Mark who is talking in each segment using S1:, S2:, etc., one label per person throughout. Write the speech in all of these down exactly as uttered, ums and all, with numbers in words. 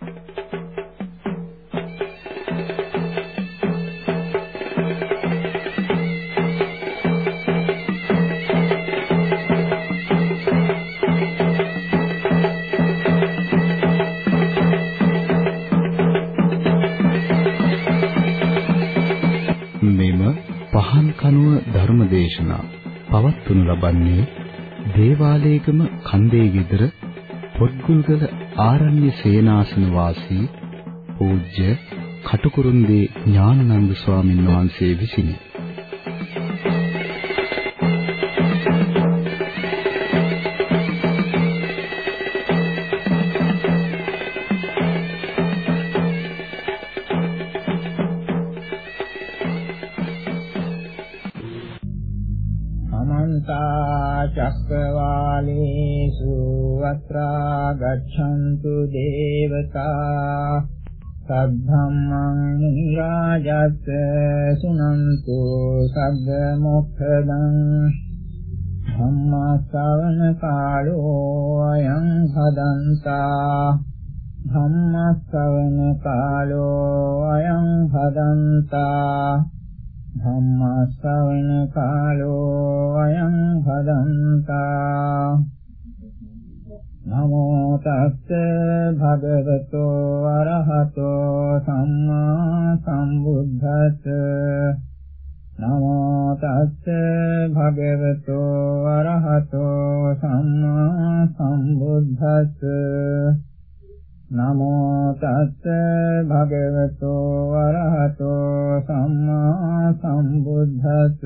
S1: ධර්මදේශනා පවත්වනු ලබන්නේ දේවාලේගම කන්දේ ගෙදර පොත්ගුල්ගල ආරණ්‍ය සේනාසන වාසී පූජ්‍ය කටුකුරුන්දී ඥානানন্দ ස්වාමීන් වහන්සේ විසිනි.
S2: චක්කවාලේසු අත්‍රා ගච්ඡන්තු දේවතා සද්ධම්මං මුනි රාජස්ස සුනන්තු සග්ග මොක්ඛදං ධම්මා ශ්‍රවණ කාලෝ අයං භදන්තා ධම්මා ශ්‍රවණ කාලෝ අයං භදන්තා ධම්මා ශ්‍රවණ කාලෝ අයං භදන්තා නමෝ තස්ස භගවතෝ අරහතෝ සම්මා සම්බුද්දස්ස නමෝ තස්ස භගවතෝ අරහතෝ සම්මා සම්බුද්දස්ස නමෝ තස්ස භගවතෝ අරහතෝ සම්මා සම්බුද්දස්ස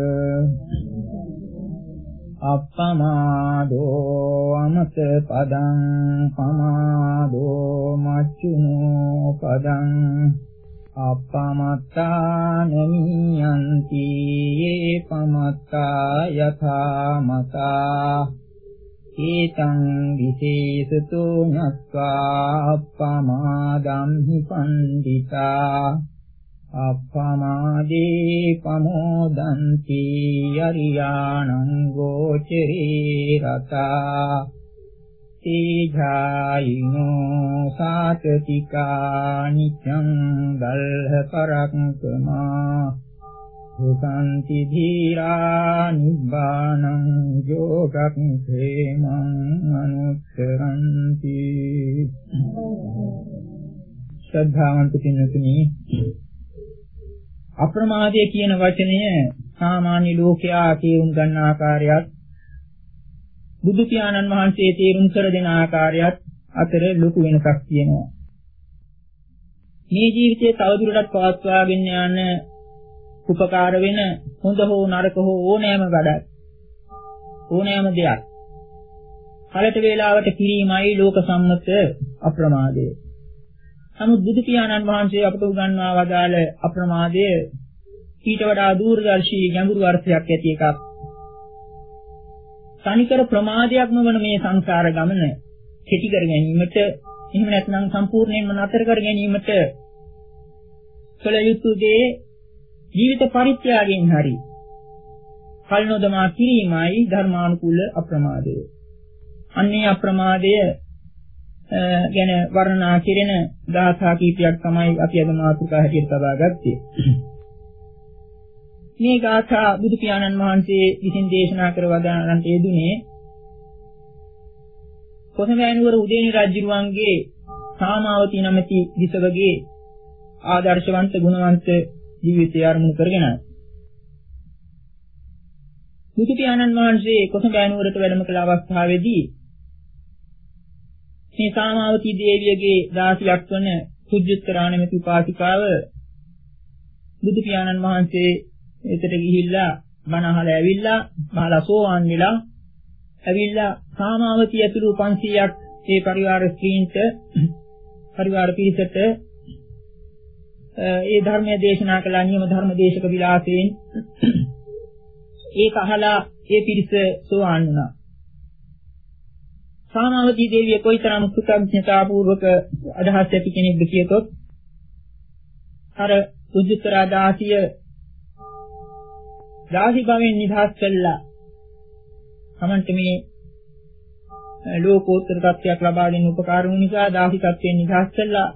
S2: අප්පමාදෝ අමත පදං පමාදෝ මච්චුනෝ පදං අප්පමත්තා නමියන්ති යේ පමත්තා යථා මතා ඒතං විශේෂතෝ ඤත්වා අප්පමාදම් හි පණ්ඩිතා අප්පමාදේ පමෝදන්ති යරියාණං ගෝචරේ රතා තීජායිනෝ සාතතිකා නිච්ඡං දල්හ පරක්කමා සුසන්ති ධීරා නිබ්බානං යෝගක් හේමං අනුත්තරන්ති. ශ්‍රද්ධාවන්ත පින්වතුනි, අප්‍රමාදය කියන වචනය සාමාන්‍ය ලෝකයා තේරුම් ගන්න ආකාරයත් බුදු පියාණන් වහන්සේ තේරුම් කර දෙන ආකාරයත් අතර ලොකු වෙනසක් තියෙනවා. මේ ජීවිතයේ තවදුරටත් පවත්වාගෙන යන උපකාර වෙන හොඳ හෝ නරක හෝ ඕනෑම වැඩක් ඕනෑම දෙයක් කලට වේලාවට කිරීමයි ලෝක සම්මත අප්‍රමාදය. නමුත් බුදු පියාණන් වහන්සේ අපට උගන්වා වදාළ අප්‍රමාදය ඊට වඩා දූරදර්ශී ගැඹුරු අර්ථයක් ඇති එකක්. තනිකර ප්‍රමාදයක්ම වන මේ සංසාර ගමන කෙටි කර ගැනීමට, එහෙම නැත්නම් සම්පූර්ණයෙන්ම නතර කර ගැනීමට කළ යුතු දේ ජීවිත පරිත්‍යාගයෙන් හරි කල් නොදමා කිරීමයි ධර්මානුකූල අප්‍රමාදය. අන්නේ අප්‍රමාදය ගැන වර්ණනා කෙරෙන ගාථා කීපයක් තමයි අපි අද මාතෘකා හැටියට තබා ගත්තේ. මේ ගාථා බුදු පියාණන් වහන්සේ විසින් දේශනා කර වදාළන්ට යෙදුනේ කොසඹෑනුවර උදේනි රජුරුවන්ගේ සාමාවතී නැමැති විසවගේ ආදර්ශවන්ත ගුණවන්ත ජීවිතය ආරම්භ කරගෙනයි. බුදු පියාණන් වහන්සේ කොසඹෑනුවරට වැඩම කළ අවස්ථාවේදී මේ සාමාවතී දේවියගේ දාසියක් වන සුජ්ජුත්තරා නැමැති උපාසිකාව බුදු පියාණන් වහන්සේ එතට ගිහිල්ලා බණ අහලා ඇවිල්ලා මහලා සෝවාන් වෙලා ඇවිල්ලා සාමාවතී ඇතුළු පන්සීයක් ඒ පරිවාර ස්ත්‍රීන්ට පරිවාර පිරිසට ඒ ධර්මය දේශනා කළා. නියම ධර්ම දේශක විලාසයෙන් ඒක අහලා ඒ පිරිස සෝවාන් වුණා. සාමාවතී දේවිය කොයිතරම් කෘතඥතාපූර්වක අදහස් ඇති කෙනෙක්ද කියතොත් අර සුජිතරා දාසිය දාසි භවෙන් නිදහස් කළා. තමන්ට මේ ලෝකෝත්තර තත්ත්වයක් ලබා දෙන්න උපකාර වූ නිසා දාසිකත්වයෙන් නිදහස් කළා.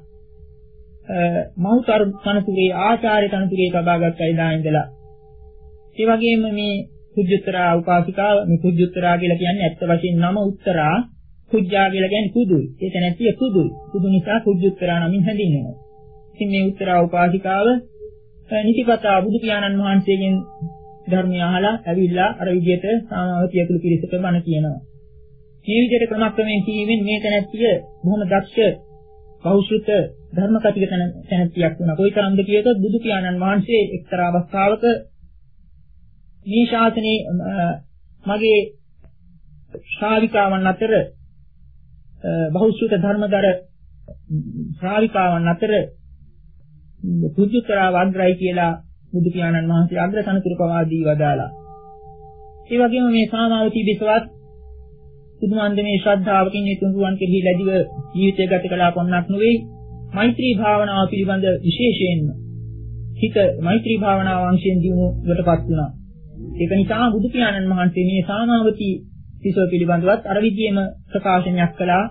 S2: මෞතර තනතුරේ ආචාර්ය තනතුරේ ලබාගත් අයදා ඉඳලා. ඒ වගේම මේ කුජුත්තරා උපාසිකාව මේ කුජුත්තරා කියලා කියන්නේ ඇත්ත වශයෙන් නම උත්තරා කුජ්ජා කියලා කියන්නේ කුදුයි. ඒ තැනැත්තිය කුදුයි. කුදු නිසා කුජුත්තරා නමින් හැඳින්වෙනවා. ඉතින් මේ උත්තරා උපාසිකාව නිතිපතා බුදු පියාණන් වහන්සේගෙන් ධර්මය අහලා ඇවිල්ලා අර විදිහට සාමාවතිය ඇතුළු පිරිසට බණ කියනවා. මේ විදිහට ක්‍රමක්‍රමයෙන් කියමින් මේ තැනැත්තිය බොහොම දක්ෂ බහුශෘත ධර්ම කතික තැනැත්තියක් වුණා. කොයිතරම්ද කියතොත් බුදු පියාණන් වහන්සේ එක්තරා අවස්ථාවක මේ ශාසනයේ මගේ ශ්‍රාවිකාවන් අතර බහුශෘත ධර්මදර ශ්‍රාවිකාවන් අතර කුජුත්තරා වග්‍රයි කියලා බුදු පියාණන් වහන්සේ අග්‍රතනතුරු පවා දී වදාලා. ඒ වගේම මේ සාමාවතී බිසවත් බුදුමන්දමේ ශ්‍රද්ධාවකින් නිතුරුවන් කෙරෙහි ලැබිව ජීවිතය ගත කළා පොන්නක් නෙවෙයි. මෛත්‍රී භාවනාව පිළිබඳ විශේෂයෙන්ම හිත මෛත්‍රී භාවනාව අංශයෙන් දිනුවටපත් වුණා. ඒක නිසා බුදු පියාණන් වහන්සේ මේ සාමාවතී බිසව පිළිබඳවත් අර විදියේම ප්‍රකාශනයක් කළා.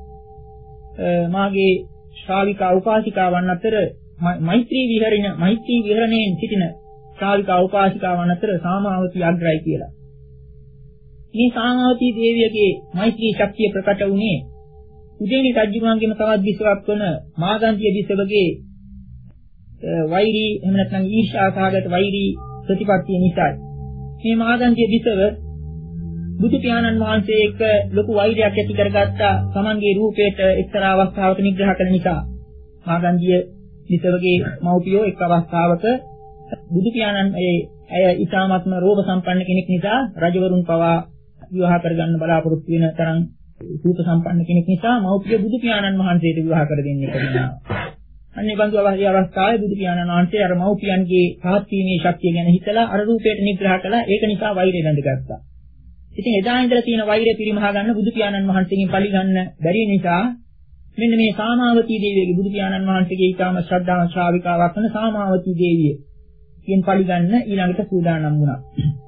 S2: මාගේ ශ්‍රාවිකා උපාසිකාවන් අතර මෛත්‍රී විහරණ මෛත්‍රී විහරණයෙන් සිටින ශ්‍රාවිකා උපාසිකාවන් අතර සාමාවතී අග්‍රයි කියලා. මේ සාමාවතී දේවියගේ මෛත්‍රී ශක්තිය ප්‍රකට වුණේ උදේනි රජුගන්ගෙම තවත් බිසවක් වන මාගන්ධිය බිසවගේ වෛරී එහෙම නැත්නම් ඊර්ෂ්‍යා සහගත වෛරී ප්‍රතිපත්තිය නිසායි. මේ මාගන්ධිය බිසව බුදු පියාණන් වහන්සේ එක්ක ලොකු වෛරයක් ඇති කරගත්තා. තමන්ගේ රූපයට එක්තරා අවස්ථාවක නිග්‍රහ කළ නිසා මාගන්ධිය බිසවගේ මව්පියෝ එක් අවස්ථාවක බුදු පියාණන් ඒ ඇය ඊටාත්ම රෝග සම්පන්න කෙනෙක් නිසා රජවරුන් පවා විවාහ කරගන්න බලාපොරොත්තු වෙන තරම් රූප සම්පන්න කෙනෙක් නිසා මව්පිය බුදු පියාණන් වහන්සේට විවාහ කර දෙන්නේ කියලා. අන්නේ බඳු අවස්ථාවේ බුදු පියාණන් වහන්සේ අර මව්පියන්ගේ පහත් වීමේ ශක්තිය ගැන හිතලා අර රූපයට නිග්‍රහ කළා. ඒක නිසා වෛරය බැඳගත්තා. ඉතින් එදා ඉඳලා තියෙන වෛරය පිරිමහා ගන්න බුදු පියාණන් වහන්සේගෙන් පරිගන්න බැරි නිසා මෙන්න මේ සාමාවතී දේවියගේ බුදු පියාණන් වහන්සේගේ ඊටම ශ්‍රද්ධාව ශ්‍රාවිකාවක් වන සාමාවතී දේවිය කියන පරිගන්න ඊළඟට සූදානම් වුණා.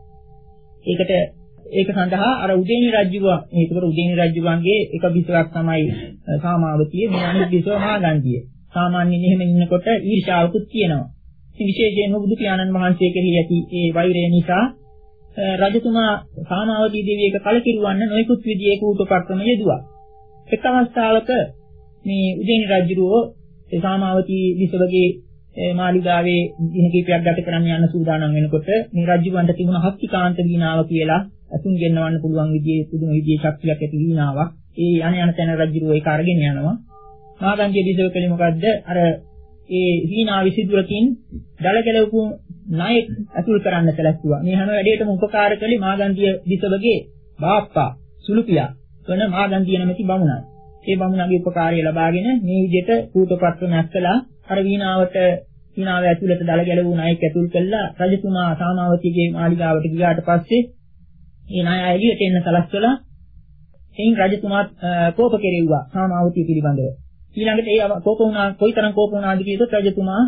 S2: ඒකට ඒක සඳහා අර උදේනි රජුව ඒකතර උදේනි රජුවන්ගේ එක බිසවක් තමයි සාමාවතිය. මේ අනිත් බිසව මාගන්ධිය. සාමාන්‍යයෙන් එහෙම ඉන්නකොට ඊර්ෂ්‍යාවකුත් තියෙනවා. ඉතින් විශේෂයෙන්ම බුදු පියාණන් වහන්සේ කෙරෙහි ඇති ඒ වෛරය නිසා රජතුමා සාමාවතී දේවියක කලකිරුවන්න නොයෙකුත් විදිහේ කූටපක්‍රම යෙදුවා. එක් අවස්ථාවක මේ උදේනි රජුරෝ ඒ සාමාවතී බිසවගේ මාලිගාවේ දින කිහිපයක් ගත කරන්න යන සූදානම් වෙනකොට මේ රජුවන්ට තිබුණ හස්තිකාන්ත වීණාව කියලා අතුන් ගෙන්නවන්න පුළුවන් විදිහේ පුදුම විදිහේ ශක්තියක් ඇති වීණාවක්. ඒ යන යන තැන රජුරෝ ඒක අරගෙන යනවා. මාගන්ධිය බිසව කලේ මොකද්ද? අර ඒ වීණා විසිදුරකින් දල ගැලවපු ණය අතුල් කරන්න සැලැස්සුවා. මේ හැම වැඩේටම උපකාර කළේ මාගන්ධිය බිසවගේ බාප්පා සුළුපියා වන මාගන්ධිය නැමැති බමුණා. ඒ බමුණාගේ උපකාරය ලබාගෙන මේ විදිහට කූටපත්‍රණයක් කළා. අර වීණාවට වීණාව ඇතුළත දල ගැලවුණු ණයක් ඇතුල් කළා. රජතුමා සාමාවතීගේ මාලිගාවට ගියාට පස්සේ ඒ ණය එළියට එන්න සලස්වලා එයින් රජතුමා කෝප කෙරෙව්වා සාමාවතී පිළිබඳව. ඊළඟට ඒ කෝප වුණා කොයිතරම් කෝප වුණාද කියතොත් රජතුමා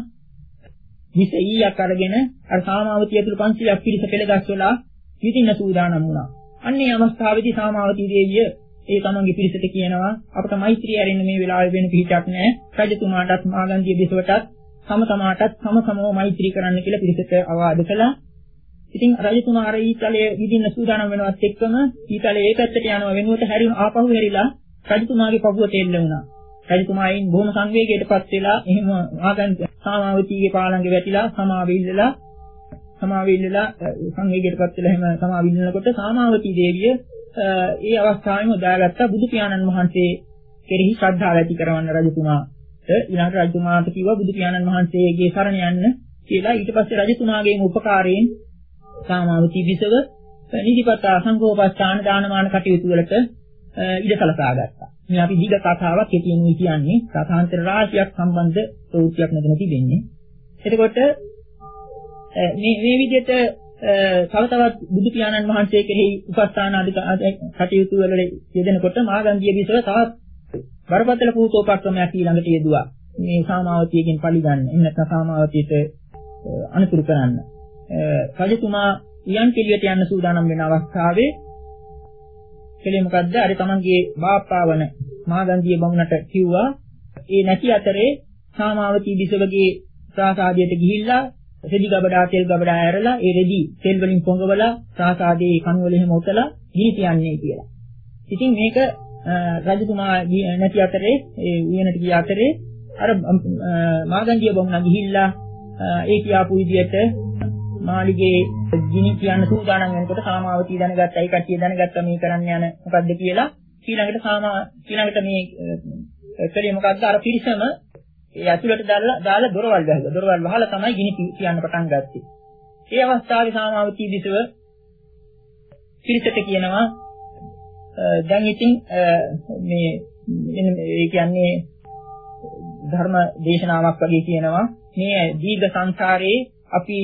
S2: විස ඊයක් අරගෙන අර සාමාවතී ඇතුළු පන්සියක් පිරිස පෙළගස්වලා විදින්න සූදානම් වුණා. අන්නේ අවස්ථාවේදී සාමාවතී දේවිය ඒ තමන්ගේ පිරිසට කියනවා අපට මෛත්‍රිය ඇරෙන්න මේ වෙලාවේ වෙන පිහිටක් නැහැ. රජතුමාටත් මාගන්ධිය බිසවටත් සම තමාටත් සම සමව මෛත්‍රී කරන්න කියලා පිරිසට අවවාද කළා. ඉතින් රජතුමා අර ඊතලයේ විදින්න සූදානම් වෙනවත් එක්කම ඊතලයේ ඒ පැත්තට යනවා වෙනුවට හැරින ආපහු හැරිලා රජතුමාගේ පපුවට එල්ල වුණා. රජතුමායින් බොහොම සංවේගයකටපත් වෙලා එහෙම මාගන්ධිය සාමාවතීගේ පාළඟේ වැටිලා සමාවෙල්ලලා සමාවෙල්ලලා සංවේගයකටපත් වෙලා එහෙම සමාවින්නකොට සාමාවතී දේවිය ඒ අවස්ථාවේම උදාගත්ත බුදු පියාණන් වහන්සේ කෙරෙහි ශ්‍රද්ධාව ඇති කරවන්න රජතුමාට ඊළඟට රජතුමාට කිව්වා බුදු පියාණන් වහන්සේගේ සරණ යන්න කියලා. ඊට පස්සේ රජතුමාගේම උපකාරයෙන් සාමාවතී බිසව නිදිපතා සංඝෝපස්ථාන දානමාන කටයුතු වලට ඉඩ සලසා ගත්තා. මේ අපි දීඝ කතාවක් කියතින් කියන්නේ කථාන්තර රාශියක් සම්බන්ධ ප්‍රවෘත්තියක් මෙතන තිබෙන්නේ. එතකොට මේ මේ විදිහට තව තවත් බුදු පියාණන් වහන්සේ කෙරෙහි උපස්ථාන ආදී කටයුතු වල යෙදෙනකොට මාගන්ධිය බිසව තවත් බරපතල පූතෝපක්‍රමයක් ඊළඟට යෙදුවා. මේ සාමාවතියකින් පරිගන්න. එහෙම නැත්නම් සාමාවතියට අනුතුරු කරන්න. රජතුමා යන් කෙලියට යන්න සූදානම් වෙන අවස්ථාවේ කලේ මොකද්ද? අර තමන්ගේ බාප්පාවන මාගන්ධිය බමුණට කිව්වා ඒ නැති අතරේ සාමාවතී බිසවගේ ප්‍රාසාදයට ගිහිල්ලා රෙදි ගබඩා තෙල් ගබඩා ඇරලා ඒ රෙදි තෙල් වලින් පොඟවලා ප්‍රාසාදයේ කණු වල එහෙම ඔතලා ගිනි තියන්නේ කියලා. ඉතින් මේක රජතුමා නැති අතරේ ඒ උයනට ගිය අතරේ අර මාගන්ධිය බමුණා ගිහිල්ලා ඒ කියාපු විදියට මාළිගේ ගිනි තියන්න සූදානම් වෙනකොට සාමාවතී දැනගත්තා. ඒ කට්ටිය දැනගත්තා මේ කරන්න යන මොකද්ද කියලා. ඊළඟට සාමා ඊළඟට මේ කලේ මොකද්ද? අර පිරිසම ඒ ඇතුළට දාලා දාලා දොරවල් ගහලා දොරවල් වහලා තමයි ගිනි තියන්න පටන් ගත්තේ. ඒ අවස්ථාවේ සාමාවතී බිසව පිරිසට කියනවා දැන් ඉතින් මේ ඒ කියන්නේ ධර්ම දේශනාවක් වගේ කියනවා මේ දීර්ඝ සංසාරේ අපි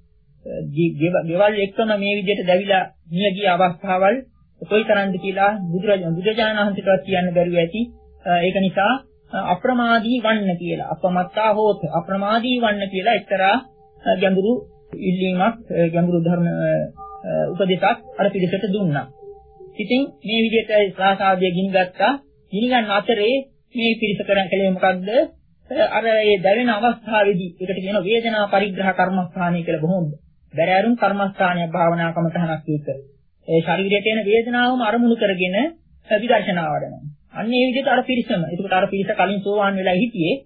S2: ගෙවල් එක්කම මේ විදිහට දැවිලා මිය ගිය අවස්ථාවල් කොයිතරම්ද කියලා බුදුරජාණන් බුදුජානක වහන්සේටවත් කියන්න බැරුව ඇති. ඒක නිසා අප්‍රමාදී වන්න කියලා අපමත්තා හෝත අප්‍රමාදී වන්න කියලා එක්තරා ගැඹුරු ඉල්ලීමක් ගැඹුරු ධර්ම උපදේශයක් අර පිළිසෙට දුන්නා. ඉතින් මේ විදිහට ප්‍රාසාදය ගිනි ගත්තා. ගිනි ගන්න අතරේ මේ පිළිස කරන් කලේ මොකද්ද? අර ඒ දැවෙන අවස්ථාවේදී ඒකට කියන වේදනා පරිග්‍රහ කර්මස්ථානය කියලා බොහොම බැරෑරුම් කර්මස්ථානයක් භාවනා කමතහනක් එක. ඒ ශරීරයට එන වේදනාවම අරමුණු කරගෙන විදර්ශනා වඩනවා. අන්න ඒ විදිහට අර පිරිසම. ඒකට අර පිරිස කලින් සෝවාන් වෙලා හිටියේ.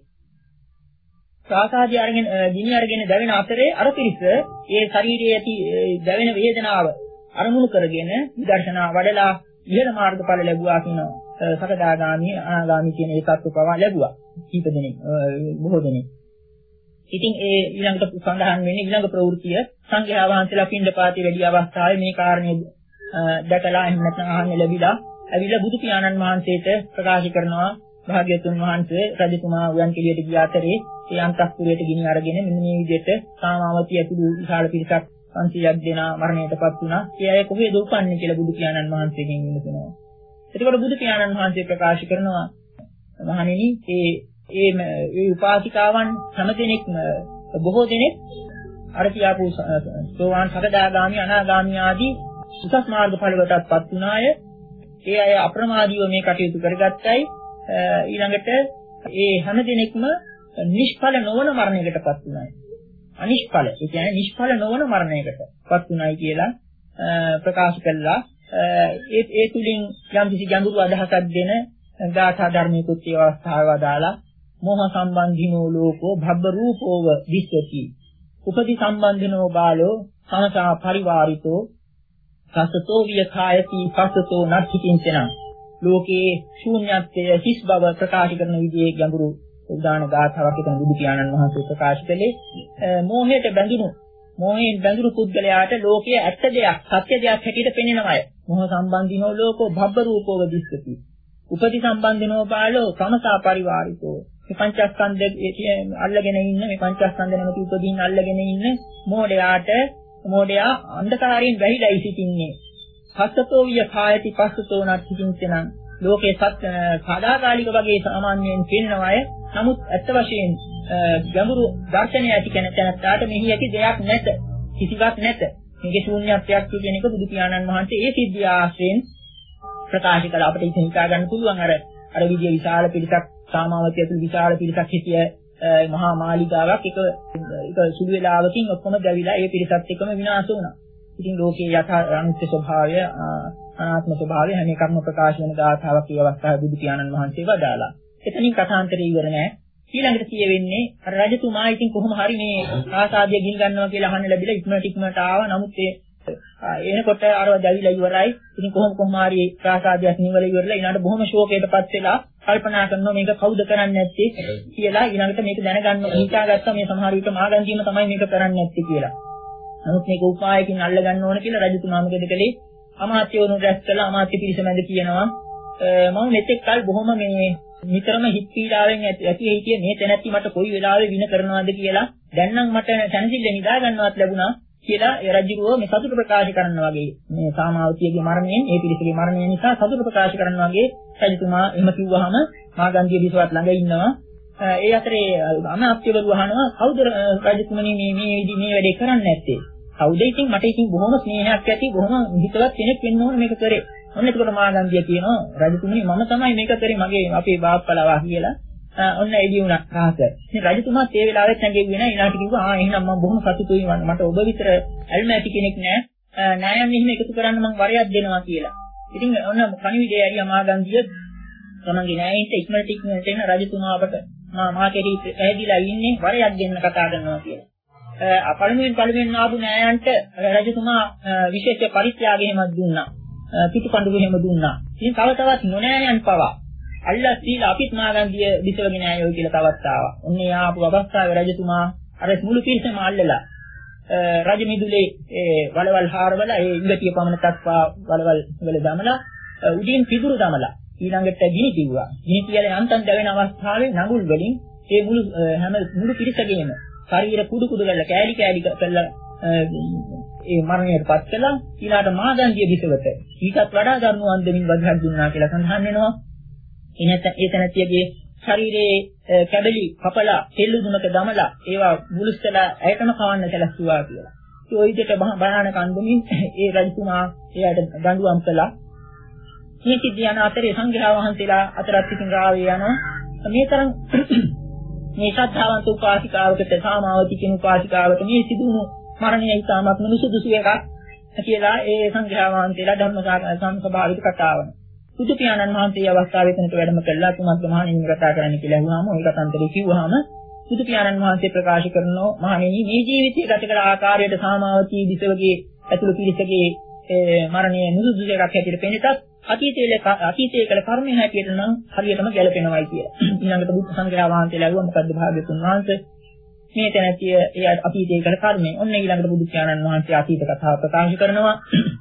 S2: ප්‍රාසාදය අරගෙන ගිනි අරගෙන දැවෙන අතරේ අර පිරිස ඒ ශරීරයේ ඇති දැවෙන වේදනාව අරමුණු කරගෙන විදර්ශනා වඩලා ඉහළ මාර්ගඵල ලැබුවා කියනවා. සකදාගාමි අනාගාමි කියන ඒ තත්ත්ව පවා ලැබුවා. කීප දෙනෙක් බොහෝ දෙනෙක්. ඉතින් ඒ ඊළඟට සඳහන් වෙන්නේ ඊළඟ ප්‍රවෘත්තිය සංඝයා වහන්සේලා පින්ඩපාතේ වැඩි අවස්ථාවේ මේ කාරණේ දැකලා එහෙම නැත්නම් අහන්න ලැබිලා ඇවිල්ලා බුදු පියාණන් වහන්සේට ප්‍රකාශ කරනවා භාග්‍යතුන් වහන්සේ රජතුමා උයන් කෙලියට ගිය අතරේ ඒ අන්තස්පුරයට ගිනි අරගෙන මෙන්න මේ විදිහට සාමාවතී ඇතුළු විශාල පිරිසක් පන්සියයක් දෙනා මරණයටපත් වුණා. ඒ අය කොහේද උපන්නේ කියලා බුදු පියාණන් වහන්සේගෙන් විමසනවා. එතකොට බුදු පියාණන් වහන්සේ ප්‍රකාශ කරනවා මහණෙනි ඒ ඒ ඒ උපාසිකාවන් හැමදෙනෙක්ම බොහෝ දෙනෙක් අර කියාපු සෝවාන් සකදාගාමි අනාගාමි ආදී උසස් මාර්ගඵලවලටපත් වුණාය. ඒ අය අප්‍රමාදීව මේ කටයුතු කරගත්තයි ඊළඟට ඒ හැමදෙනෙක්ම නිෂ්ඵල නොවන මරණයකටපත් වුණායි. අනිෂ්ඵල ඒ කියන්නේ නිෂ්ඵල නොවන මරණයකටපත් වුණායි කියලා ප්‍රකාශ කළා. ඒ ඒ තුලින් යම් කිසි ගැඹුරු අදහසක් දෙන ගාථා ධර්මයකට ඒ අවස්ථාව වදාලා මොහ සම්බන්ධිනෝ ලෝකෝ භබ්බ රූපෝව විස්සති උපදි සම්බන්ධිනෝ බාලෝ සමසා පරිවාරිතෝ සසතෝ වියඛායති සසතෝ නච්චිකින්චන ලෝකේ ශූන්‍යත්වය හිස් බව ප්‍රකාශ කරන විදිහේ ගැඹුරු උදාන ගාථාවක් එතන බුදු පියාණන් වහන්සේ ප්‍රකාශ කළේ. මෝහයට බැඳුණු මෝහයෙන් බැඳුණු පුද්ගලයාට ලෝකයේ ඇත්ත දෙයක් සත්‍ය දෙයක් හැටියට පෙනෙනවාය. මොහ සම්බන්ධිනෝ ලෝකෝ භබ්බ රූපෝව විස්සති උපදි සම්බන්ධිනෝ බාලෝ සමසා පරිවාරිතෝ මේ පංචස්කන්ධයේ අල්ලගෙන ඉන්න මේ පංචස්කන්ධ නැමැති උපදීන් අල්ලගෙන ඉන්න මෝඩයාට මෝඩයා අන්ධකාරයෙන් වැහිලා සිටින්නේ. සත්‍යතෝ විය කායති පස්සතෝ නත්තිකින්චනං ලෝකේ සත්‍ය සාදාකාලික වගේ සාමාන්‍යයෙන් පේනවාය. නමුත් ඇත්ත වශයෙන් ගැඹුරු දර්ශනය ඇති කෙන තැනට මෙහි ඇති දෙයක් නැත. කිසිවක් නැත. මේකේ ශූන්‍යත්වයක් කියන එක බුදු පියාණන් වහන්සේ ඒ සිද්ධිය ආශ්‍රයෙන් ප්‍රකාශ කළා. අපිට ඉතින් හිතා ගන්න පුළුවන් අර අර විදිය විශාල පිරිසක් සාමාවතිය ඇතුළු විශාල පිරිසක් හිටිය මහා මාලිගාවක් එක එක සුළු වේලාවකින් ඔක්කොම දැවිලා ඒ පිරිසත් එක්කම විනාශ වුණා. ඉතින් ලෝකයේ යථා අනිත්‍ය ස්වභාවය අනාත්ම ස්වභාවය හැම එකක්ම ප්‍රකාශ වෙන ගාථාවක් ඒ අවස්ථාවේ බුදු පියාණන් වහන්සේ වදාලා. එතනින් කථාන්තරය ඉවර නෑ. ඊළඟට කියවෙන්නේ අර රජතුමා ඉතින් කොහොම හරි මේ ආසාදිය ගිනි ගන්නවා කියලා අහන්න ලැබිලා ඉක්මනට ඉක්මනට ආවා. නමුත් ඒ එනකොට අරව දැවිලා ඉවරයි. ඉතින් කොහොම කොහොම හරි ආසාදියක් නිවල ඉවරලා ඊළඟට බොහොම ශෝකයටපත් වෙලා කල්පනා කරනවා මේක කවුද කරන්නේ නැත්තේ කියලා. ඊළඟට මේක දැනගන්න හිතාගත්තා මේ සමහර විට මාගන්ධීම තමයි මේක කරන්නේ නැත්තේ කියලා. නමුත් මේක උපායකින් අල්ල ගන්න ඕන කියලා රජතුමා මොකද කළේ? අමාත්‍යවරුන් රැස් කළා. අමාත්‍ය පිරිස මැද කියනවා මම මෙතෙක් කල බොහොම මේ නිතරම හිත පීඩාවෙන් ඇති හිටියේ මේ තැනැත්ති මට කොයි වෙලාවෙ වින කරනවද කියලා දැන් නම් මට සැනසෙල්ල නිදා ගන්නවත් ලැබුණා කියලා ඒ රජුරෝ මේ සතුට ප්‍රකාශ කරනවා වගේ මේ සාමාවතියගේ මරණයෙන් ඒ පිරිසගේ මරණය නිසා සතුට ප්‍රකාශ කරනවා වගේ රජතුමා එහෙම කිව්වහම මාගන්ධිය බිසවත් ළඟ ඉන්නවා. ඒ අතරේ අමාත්‍යවරු අහනවා කවුද රජතුමනි මේ මේ විදි මේ වැඩේ කරන්නේ නැත්තේ? කවුද? ඉතින් මට ඉතින් බොහොම ස්නේහයක් ඇති බොහොම හිතවත් කෙනෙක් වෙන්න ඕන මේක කරේ. ඔන්න එතකොට මාගන්දිය කියනවා රජතුමනි මම තමයි මේක කරේ මගේ අපේ බාප්පලවා කියලා. ඔන්න එළිය වුණා රහස. ඉතින් රජතුමාත් ඒ වෙලාවෙත් නැගෙන්නේ නැහැ. ඊළාට කිව්වා ආ එහෙනම් මම බොහොම සතුටුයි මට ඔබ විතර ඇල්ම ඇති කෙනෙක් නැහැ. නෑයන් මෙහෙම එකතු කරන්න මම වරයක් දෙනවා කියලා. ඉතින් ඔන්න කණිවිඩය ඇරියා මාගන්දිය තමන්ගේ නෑයින්ට ඉක්මනට ඉක්මනට එන රජතුමා අපට මා මා කෙරෙහි පැහැදිලා ඉන්නේ වරයක් දෙන්න කතා කරනවා කියලා. පළමුවෙන් පළමුවෙන් ආපු නෑයන්ට රජතුමා විශේෂ පරිත්‍යාගයක්ම දුන්නා. පිටුපඬුරු එහෙම දුන්නා. ඉතින් තව තවත් නොනෑයන් පවා අල්ලා සීලා අපිත් මාගන්දිය දිසවගෙන ආයෝ කියලා තවත් ආවා. ඔන්නේ ආපු අවස්ථාවේ රජතුමා අර මුළු පිරිසම අල්ලලා රජමිදුලේ ඒ වලවල් හාරවල ඒ ඉංගතිය පමණ තක්වා වලවල් වල දමලා උඩින් පිදුරු දමලා ඊළඟට ගිනි කිව්වා. ගිනි කියලා යන්තම් දැවෙන අවස්ථාවේ නඟුල් වලින් ඒ මුළු හැම මුළු පිරිසගෙම ශරීර කුඩු කුඩු කරලා කෑලි කෑලි කරලා ඒ මරණයටපත් කළා. ඊළාට මාගන්දිය දිසවට ඊටත් වඩා දරුණු අන්දමින් වධයක් දුන්නා කියලා සඳහන් වෙනවා. එනත ඒ තැනතියගේ ශරීරයේ කැබලි කපලා තෙල් දුනක දමලා ඒවා මුළුස්සලා ඇයටම කවන්න සැලසුවා කියලා. ඒ ඔය විදිහට බාහන කන්දමින් ඒ රජතුමා එයාට දඬුවම් කළා. මේ සිද්ධියන අතරේ සංඝයා වහන්සේලා අතරත් ඉතින් රාවේ යනවා. මේ තරම් මේ ශ්‍රද්ධාවන්ත උපාසිකාවකට සාමාවති කියන උපාසිකාවට මේ සිදුණු මරණය ඉතාමත් නුසුදුසු එකක් කියලා ඒ සංඝයා වහන්සේලා ධර්ම සභාවට කතා කරනවා. බුදු පියාණන් වහන්සේ අවස්ථාවේ තැනට වැඩම කළා තුමත් මහණෙනි කතා කරන්න කියලා අහුවාම ওই කතන්දරේ කිව්වහම බුදු පියාණන් වහන්සේ ප්‍රකාශ කරනවා මහණෙනි මේ ජීවිතය ගත කළ ආකාරයට සාමාවතී දිසවගේ ඇතුළු පිරිසගේ මරණය නුසුදුසු එකක් හැටියට පෙනෙතත් අතීතයේ අතීතයේ කළ කර්මය හැටියට නම් හරියටම ගැලපෙනවයි කියලා. ඊළඟට බුද්ධ සංඝයා වහන්සේලා අහුවා මොකද්ද භාග්‍යතුන් වහන්සේ මේ තැනතිය ඒ අතීතයේ කළ කර්මය. ඔන්න ඊළඟට බුදු පියාණන් වහන්සේ අතීත කතාව ප්‍රකාශ කරනවා.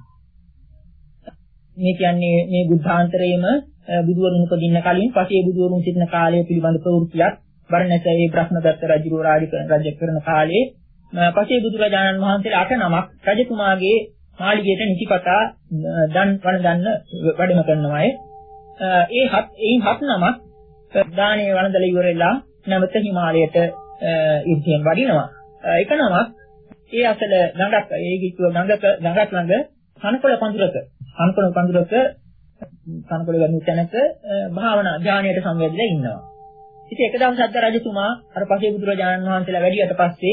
S2: මේ කියන්නේ මේ බුද්ධාන්තරයේම බුදුවරුන් උපදින්න කලින් පසේ බුදුවරුන් සිටින කාලය පිළිබඳ ප්‍රවෘත්තියක් බරණැසයේ බ්‍රහ්මදත්ත රජු රාජ කරන කාලේ පසේ බුදුරජාණන් වහන්සේලා අට නමක් රජතුමාගේ මාළිගයට නිතිපතා දන් වන දන්න වැඩම කරනවායි. ඒ හත් එයින් හත් නමක් දානීය වළඳලා ඉවරලා නැවත හිමාලයට ඉර්ධියෙන් වඩිනවා. එක නමක් ඒ අසල ගඟක් ඒ කිව්ව ගඟක ගඟක් ළඟ කනකොළ පඳුරක කනකොළ පඳුරක කනකොළ ගන්න තැනක භාවනා ඥානයට සංවැදලා ඉන්නවා. ඉතින් එක දවසක් අද රජතුමා අර පසේ බුදුරජාණන් වහන්සේලා වැඩියට පස්සේ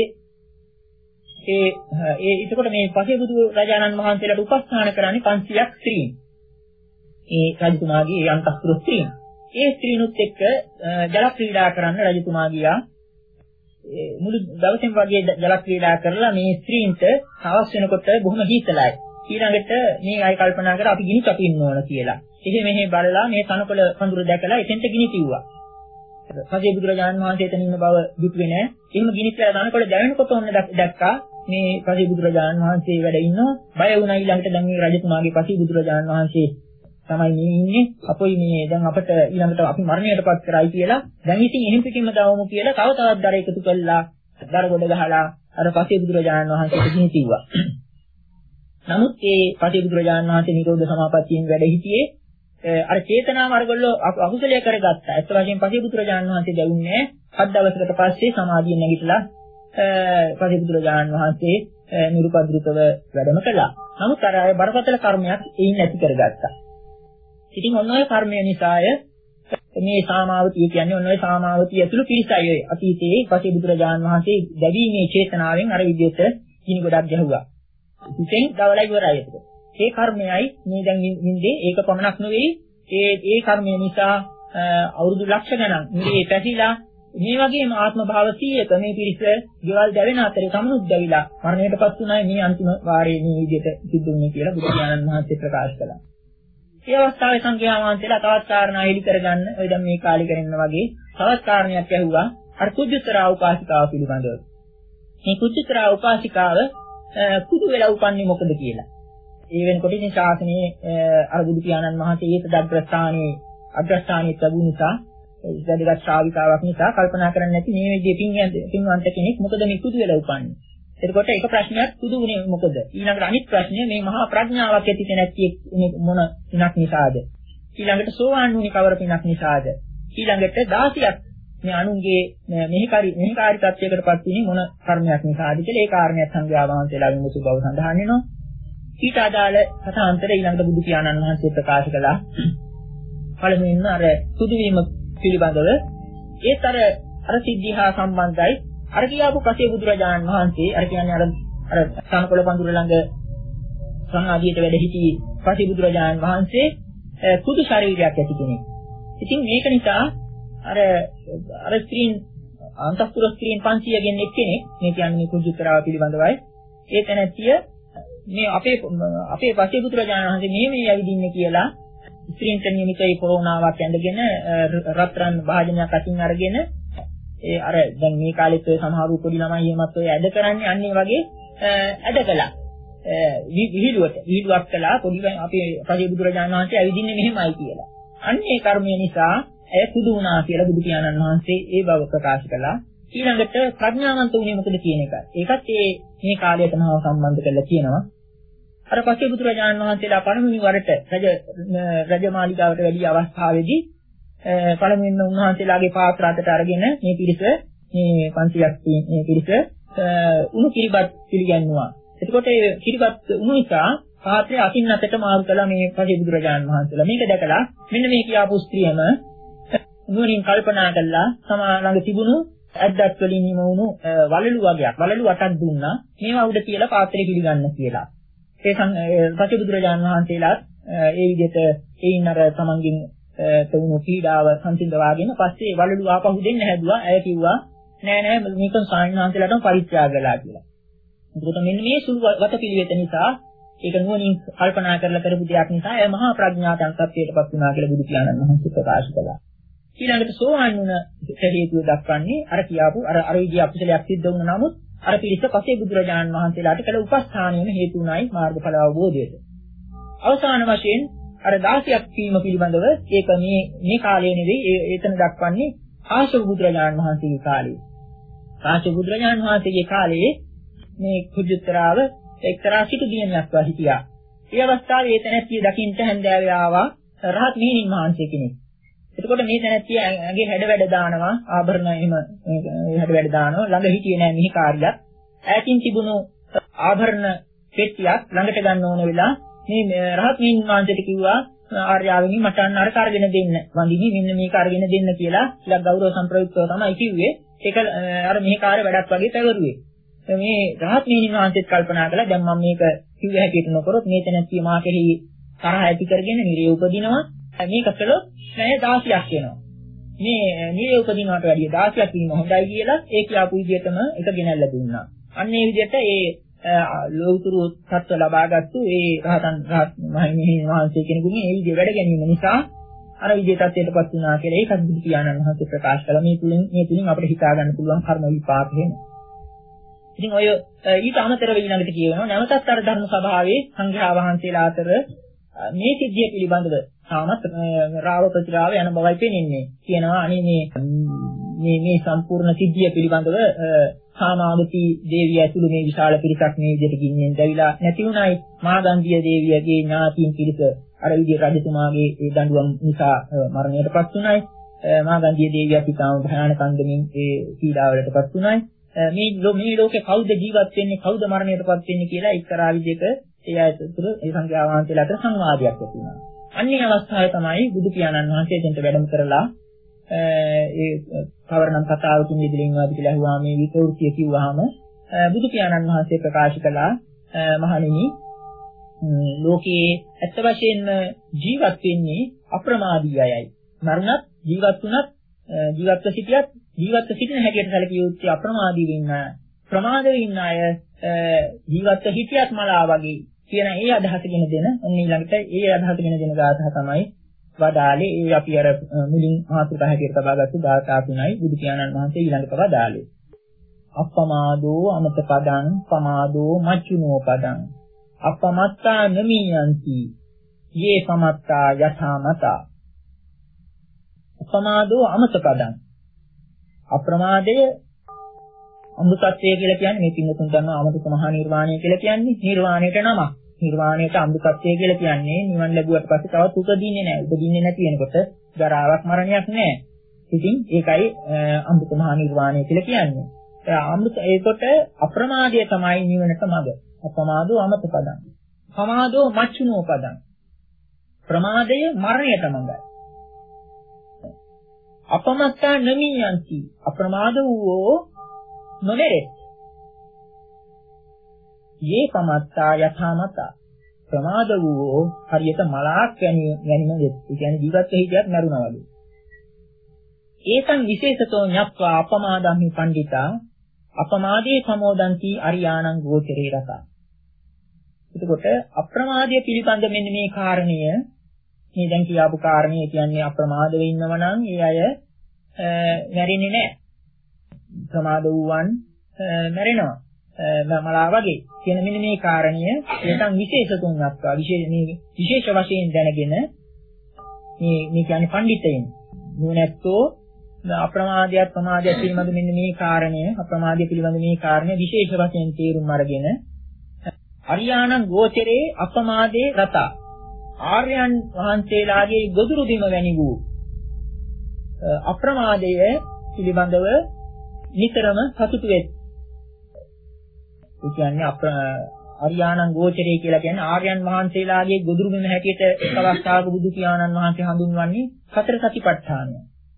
S2: ඒ ඒ එතකොට මේ පසේ බුදුරජාණන් වහන්සේලාට උපස්ථාන කරන්නේ පන්සියයක් ස්ත්‍රීන්. ඒ රජතුමාගේ ඒ අන්තස්තුර ස්ත්‍රීන්. ඒ ස්ත්‍රීනුත් එක්ක ජල ක්‍රීඩා කරන්න රජතුමා ගියා. මුළු දවසෙම වගේ ජල ක්‍රීඩා කරලා මේ ස්ත්‍රීන්ට හවස් වෙනකොට බොහොම හීතලයි. ඊළඟට මේ අය කල්පනා කරා අපි ගිනි කපින්න ඕන කියලා. එහෙම මෙහෙ බලලා මේ තනකොළ පඳුර දැකලා එතෙන්ට ගිනි කිව්වා. පසේ බුදුරජාණන් වහන්සේ එතන ඉන්න බව දුටුවේ නෑ. එහෙම ගිනි කියලා තනකොළ දැවෙනකොට ඔන්න දැක්කා මේ පසේ බුදුරජාණන් වහන්සේ වැඩ ඉන්නවා. බය වුණා ඊළඟට දැන් මේ රජතුමාගේ පසේ බුදුරජාණන් වහන්සේ තමයි මේ ඉන්නේ. අපොයි මේ දැන් අපට ඊළඟට අපි මරණයටපත් කරයි කියලා. දැන් ඉතින් එහෙම් පිටින්ම දාවමු කියලා තව තවත් දර එකතු කළා. දර ගොඩ ගහලා අර පසේ බුදුරජාණන් වහන්සේට ගිනි කිව්වා. නමුත් ඒ පසේ බුදුරජාණන් වහන්සේ නිරෝධ සමාපත්තියෙන් වැඩ සිටියේ අර චේතනාව අරගොල්ලෝ අකුසලයේ කරගත්තා. ඒත් වශයෙන් පසේ බුදුරජාණන් වහන්සේ දැවුන්නේ හත් දවසකට පස්සේ සමාධියෙන් නැගිටලා පසේ බුදුරජාණන් වහන්සේ නිරුපද්‍රිතව වැඩම කළා. නමුත් අර අය බරපතල කර්මයක් එයින් නැති කරගත්තා. ඉතින් ඔන්න ඔය කර්මය නිසාය මේ සාමාවතිය කියන්නේ ඔන්න ඔය සාමාවතිය ඇතුළු පිරිසයි ඔය අතීතයේ පසේ බුදුරජාණන් වහන්සේ දැවීමේ චේතනාවෙන් අර විදිහට ගිනි ගොඩක් ගැහුවා. ඉතින් දවලා ඉවරයි ඒක. ඒ කර්මයයි මේ දැන් නින්දේ ඒක පමණක් නෙවෙයි ඒ ඒ කර්මය නිසා අවුරුදු ලක්ෂ ගණන් මේ පැතිලා මේ වගේම ආත්ම භාව සීයක මේ පිරිස ගෙවල් දැවෙන අතරේ සමුනුත් දැවිලා මරණයටපත් වුණායි මේ අන්තිම වාරයේ මේ විදිහට සිද්ධ වුණේ කියලා බුදු පියාණන් වහන්සේ ප්‍රකාශ කළා. ඒ අවස්ථාවේ සංඝයා වහන්සේලා තවත් කාරණා එලි කරගන්න ඔය දැන් මේ කාලේ කරන වගේ තවත් කාරණයක් ඇහුවා අර කුජුතරා උපාසිකාව පිළිබඳව. මේ කුජුතරා උපාසිකාව කුඩු වෙලා උපන්නේ මොකද කියලා. ඒ වෙනකොට ඉතින් ශාසනයේ අර බුදු පියාණන් වහන්සේ ඒත දග්‍රස්ථානයේ අග්‍රස්ථානයේ තිබු නිසා ඉස්සරහට ශ්‍රාවිකාවක් නිසා කල්පනා කරන්නේ නැති මේ විදිහේ පින් පින්වන්ත කෙනෙක් මොකද මේ කුඩු වෙලා උපන්නේ. එතකොට එක ප්‍රශ්නයක් කුඩු වුණේ මොකද? ඊළඟට අනිත් ප්‍රශ්නේ මේ මහා ප්‍රඥාවක් ඇති කෙනෙක් මොන පිනක් නිසාද? ඊළඟට සෝවාන් වුණේ කවර පිනක් නිසාද? ඊළඟට දාසියක් මේ අනුන්ගේ මෙහිකාරී මෙහිකාරී තත්යකටපත් වුණේ මොන කර්මයක් නිසාද කියලා ඒ කාරණයක් සංඝයා වහන්සේලා විමසු බව සඳහන් වෙනවා. ඊට අදාළ කථාන්තර ඊළඟට බුදු පියාණන් වහන්සේ ප්‍රකාශ කළා. පළමුවෙන්ම අර සුදුවීම පිළිබඳව ඒත් අර අර සිද්ධි හා සම්බන්ධයි. අර කියාපු පසේ බුදුරජාණන් වහන්සේ අර කියන්නේ අර අර තනකොළ පඳුර ළඟ සමාධියට වැඩ සිටි පසේ බුදුරජාණන් වහන්සේ කුදු ශරීරයක් ඇති කෙනෙක්. ඉතින් මේක නිසා අර අර ස්ත්‍රීන් අන්තපුර ස්ත්‍රීන් පන්සියයෙන් එක්කෙනෙක් මේ කියන්නේ මේ කුජුත්තරාව පිළිබඳවයි. ඒ තැනැත්තිය මේ අපේ අපේ පසේ බුදුරජාණන් වහන්සේ මේ මේ ඇවිදින්නේ කියලා ස්ත්‍රීන්ට නියමිතයි කොරෝනාවක් ඇඳගෙන රත්රන් භාජනයක් අතින් අරගෙන ඒ අර දැන් මේ කාලෙත් සමහර පොඩි ළමයි එහෙමත් ඔය ඇද කරන්නේ අන්නේ වගේ ඇද කළා. විහිළුවට විහිළුවක් කළා පොඩි අපේ පසේ බුදුරජාණන් වහන්සේ ඇවිදින්නේ මෙහෙමයි කියලා. අන්නේ කර්මය නිසා ඇය කුදු වුණා කියලා බුදු පියාණන් වහන්සේ ඒ බව ප්‍රකාශ කළා. ඊළඟට ප්‍රඥාවන්ත වුණේ මොකද කියන එක. ඒකත් ඒ මේ කාලයටම සම්බන්ධ කරලා කියනවා. අර පසේ බුදුරජාණන් වහන්සේලා පළමුවෙනි වරට රජ රජමාලිගාවට වැඩි අවස්ථාවේදී පළමුවෙන්ම උන්වහන්සේලාගේ පාත්‍ර අතට අරගෙන මේ පිරිස මේ පන්සියක් මේ පිරිස උණු කිරිබත් පිළිගන්නවා. එතකොට ඒ කිරිබත් උණු නිසා පාත්‍රය අතින් අතට මාරු කළා මේ පසේ බුදුරජාණන් වහන්සේලා. මේක දැකලා මෙන්න මේ කියාපු ස්ත්‍රියම නුවණින් කල්පනා කළා තමා ළඟ තිබුණු ඇද්දත් වලින් නිම වුණු වලලු වර්ගයක් වලලු අටක් දුන්නා. මේවා උඩ තියලා පාත්‍රය පිළිගන්න කියලා. ඒ පසේ බුදුරජාණන් වහන්සේලාත් ඒ විදිහට ඒින් අර තමන්ගෙන් තවුණු පීඩාව සංසිඳවාගෙන පස්සේ වලලු ආපහු දෙන්න හැදුවා. ඇය කිව්වා නෑ නෑ මේක සායනාන්තලටම පරිත්‍යාග කළා කියලා. එතකොට මෙන්න මේ සුළු වතපිළිවෙත නිසා ඒක නුවණින් කල්පනා කරලා කරපු දෙයක් නිසා ඇය මහා ප්‍රඥාතන් සත්‍යයටපත් වුණා කියලා බුදු පියාණන් වහන්සේ ප්‍රකාශ කළා. ඊළඟට සෝවාන් වුණ හේතුව දක්වන්නේ අර කියාපු අර අර විදිය අපසලයක් සිද්ධ වුණා නමුත් අර පිළිස පසේ බුදුරජාණන් වහන්සේලාට කළ උපස්ථානයේම හේතු වුණායි මාර්ගඵල අවබෝධයට. අවසාන වශයෙන් අර දාසියක් වීම පිළිබඳව ඒක මේ මේ කාලේ නෙවෙයි එතන දක්වන්නේ ආශව බුදුරජාණන් වහන්සේගේ කාලේ. ආශව බුදුරජාණන් වහන්සේගේ කාලේ මේ කුජුත්තරාව එක්තරා සිටු දිනයක් වා හිටියා. ඒ අවස්ථාවේ ඒ තැනැත්තිය දකින්ට හැන්දෑවේ ආවා රහත් මිහිණින් වහන්සේ කෙනෙක්. එතකොට මේ තැනැත්තිය ඇගේ හැඩ වැඩ දානවා ආභරණ එහෙම හැඩ වැඩ දානවා ළඟ හිටියේ නෑ මිහි කාර්යයක්. ඈතින් තිබුණු ආභරණ පෙට්ටියක් ළඟට ගන්න ඕන වෙලා මේ රහත් මිහිණින් වහන්සේට කිව්වා ආර්යාවෙනි මට අන්න අර කරගෙන දෙන්න. වඳිනි මෙන්න මේක අරගෙන දෙන්න කියලා ටිකක් ගෞරව සම්ප්‍රයුක්තව තමයි කිව්වේ. ඒක අර මිහි කාර්ය වැඩක් වගේ පැවරුවේ. මේ රහත් මිහිණින් වහන්සේත් කල්පනා කළා දැන් මම මේක කිව්ව හැටියට නොකරොත් මේ තැනැත්තිය මා කෙරෙහි තරහ ඇති කරගෙන නිරේ උපදිනවා. මේක කළොත් නැහැ දාසියක් වෙනවා. මේ නිරේ උපදිනවට වැඩිය දාසියක් වීම හොඳයි කියලා ඒ කියාපු විදිහටම එක ගෙනල්ලා දුන්නා. අන්න ඒ විදිහට ඒ ලෞතුරු සත්‍ය ලබාගත්තු ඒ රහතන් රහත් මහිමිහිණින් වහන්සේ කෙනෙකුගේ ඒ විදිහ වැඩ ගැනීම නිසා අර විදිහට තත්ත්වයටපත් වුණා කියලා ඒකත් බුදු පියාණන් වහන්සේ ප්‍රකාශ කළා. මේ තුලින් මේ තුලින් අපිට හිතා ගන්න පුළුවන් කර්ම විපාක වෙන. ඉතින් ඔය ඊට අමතරව ඊළඟට කියවෙනවා නැවතත් අර ධර්ම සභාවේ සංඝයා වහන්සේලා අතර මේ සිද්ධිය පිළිබඳව තාමත් රාව ප්‍රතිරාව යන බවයි පෙනෙන්නේ. කියනවා අනේ මේ මේ මේ සම්පූර්ණ සිද්ධිය පිළිබඳව සාමාවති දේවිය ඇතුළු මේ විශාල පිරිසක් මේ විදිහට ගින්නෙන් දැවිලා නැති වුණයි. මාගන්ධිය දේවියගේ ඥාතීන් පිරිස අර විදිහට රජතුමාගේ ඒ දඬුවම් නිසා මරණයටපත් වුණයි. මාගන්ධිය දේවියත් ඉතාම භයානක අන්දමින් ඒ පීඩාවලටපත් වුණයි. මේ මේ ලෝකේ කවුද ජීවත් වෙන්නේ කවුද මරණයටපත් වෙන්නේ කියලා එක්තරා විදිහක ඒ අතර ඒ සංඝයා වහන්සේලා අතර සංවාදයක් ඇති වුණා. අන්නේ අවස්ථාවේ තමයි බුදු පියාණන් වහන්සේ දෙන්ට වැඩම කරලා ඒ කවරනම් කතාවකින් ඉදිරියෙන් වාද කියලා අහුවා මේ විකෘතිය කිව්වහම බුදු පියාණන් වහන්සේ ප්‍රකාශ කළා මහණෙනි ලෝකයේ ඇත්ත වශයෙන්ම ජීවත් වෙන්නේ අප්‍රමාදී අයයි. මරණත් ජීවත් වුණත් ජීවත්ව සිටියත් ජීවත්ව සිටින හැටියට සැලකිය යුත්තේ අප්‍රමාදී වෙන්න ප්‍රමාද වෙන්න අය ජීවත්ව හිටියත් මලා වගේ කියන ඒ අදහසගෙන දෙන ඔන්න ඊළඟට ඒ අදහසගෙන දෙන ගාථා තමයි වදාලේ. ඒ අපි අර මුලින් මාතෘකා හැටියට තබාගත්තු ගාථා තුනයි බුදු පියාණන් වහන්සේ ඊළඟට වදාලේ. අප්පමාදෝ අමත පදං පමාදෝ මච්චුනෝ පදං අපමත්තා නමියන්ති යේ පමත්තා යථා මතා. අප්පමාදෝ අමත පදං අප්‍රමාදය අමෘතත්වය කියලා කියන්නේ මේ පින්වතුන් දන්නවා අමෘත මහා නිර්වාණය කියලා කියන්නේ නිර්වාණයට නමක්. නිර්වාණයට අමෘතත්වය කියලා කියන්නේ නිවන් ලැබුවට පස්සේ තවත් උපදින්නේ නැහැ. උපදින්නේ නැති වෙනකොට ජරාවක් මරණයක් නැහැ. ඉතින් ඒකයි අමෘත මහා නිර්වාණය කියලා කියන්නේ. ඒ අමෘත ඒකට අප්‍රමාදය තමයි නිවනට මඟ. අප්‍රමාදෝ අමත පදං. පමාදෝ මච්චුනෝ පදං. ප්‍රමාදය මරණයට මඟයි. අපමත්තා නමියන්ති. අප්‍රමාද වූ නොමෙරෙත්. යේ පමත්තා යථාමතා. ප්‍රමාද වූ හරියට මලාක් වැනිම වෙත්. ඒ කියන්නේ ජීවත් වෙහිටියක් මරුණා වගේ. ඒතං විශේෂතෝ ඤත්වා අපමාදම්හි පණ්ඩිතා අපමාදේ සමෝදන්ති අරියාණං ගෝචරේ රතා. එතකොට අප්‍රමාදයේ පිළිබඳ මෙන්න මේ කාරණය මේ දැන් කියාපු කාරණේ කියන්නේ අප්‍රමාදව ඉන්නව නම් ඒ අය මැරෙන්නේ නැහැ. ප්‍රමාද වූවන් මැරෙනවා. මලා වගේ කියන මෙන්න මේ කාරණය ඒතං විශේෂතුන් අත්වා විශේෂ මේ විශේෂ වශයෙන් දැනගෙන මේ මේ කියන්නේ පඬිතෙයින් නුනැත්තෝ අප්‍රමාදයක් ප්‍රමාදයක් පිළිබඳ මෙන්න මේ කාරණය අප්‍රමාදය පිළිබඳ මේ කාරණය විශේෂ වශයෙන් තේරුම් අරගෙන අරියාණං ගෝචරේ අප්‍රමාදේ රතා ආර්යයන් වහන්සේලාගේ ගොදුරු බිම වැනි වූ අප්‍රමාදය පිළිබඳව නිතරම සතුටු වෙත්. ඒ කියන්නේ අරියාණං ගෝචරේ කියලා කියන්නේ ආර්යයන් වහන්සේලාගේ ගොදුරු බිම හැටියට එක් අවස්ථාවක බුදු පියාණන් වහන්සේ හඳුන්වන්නේ සතර සතිපට්ඨානය.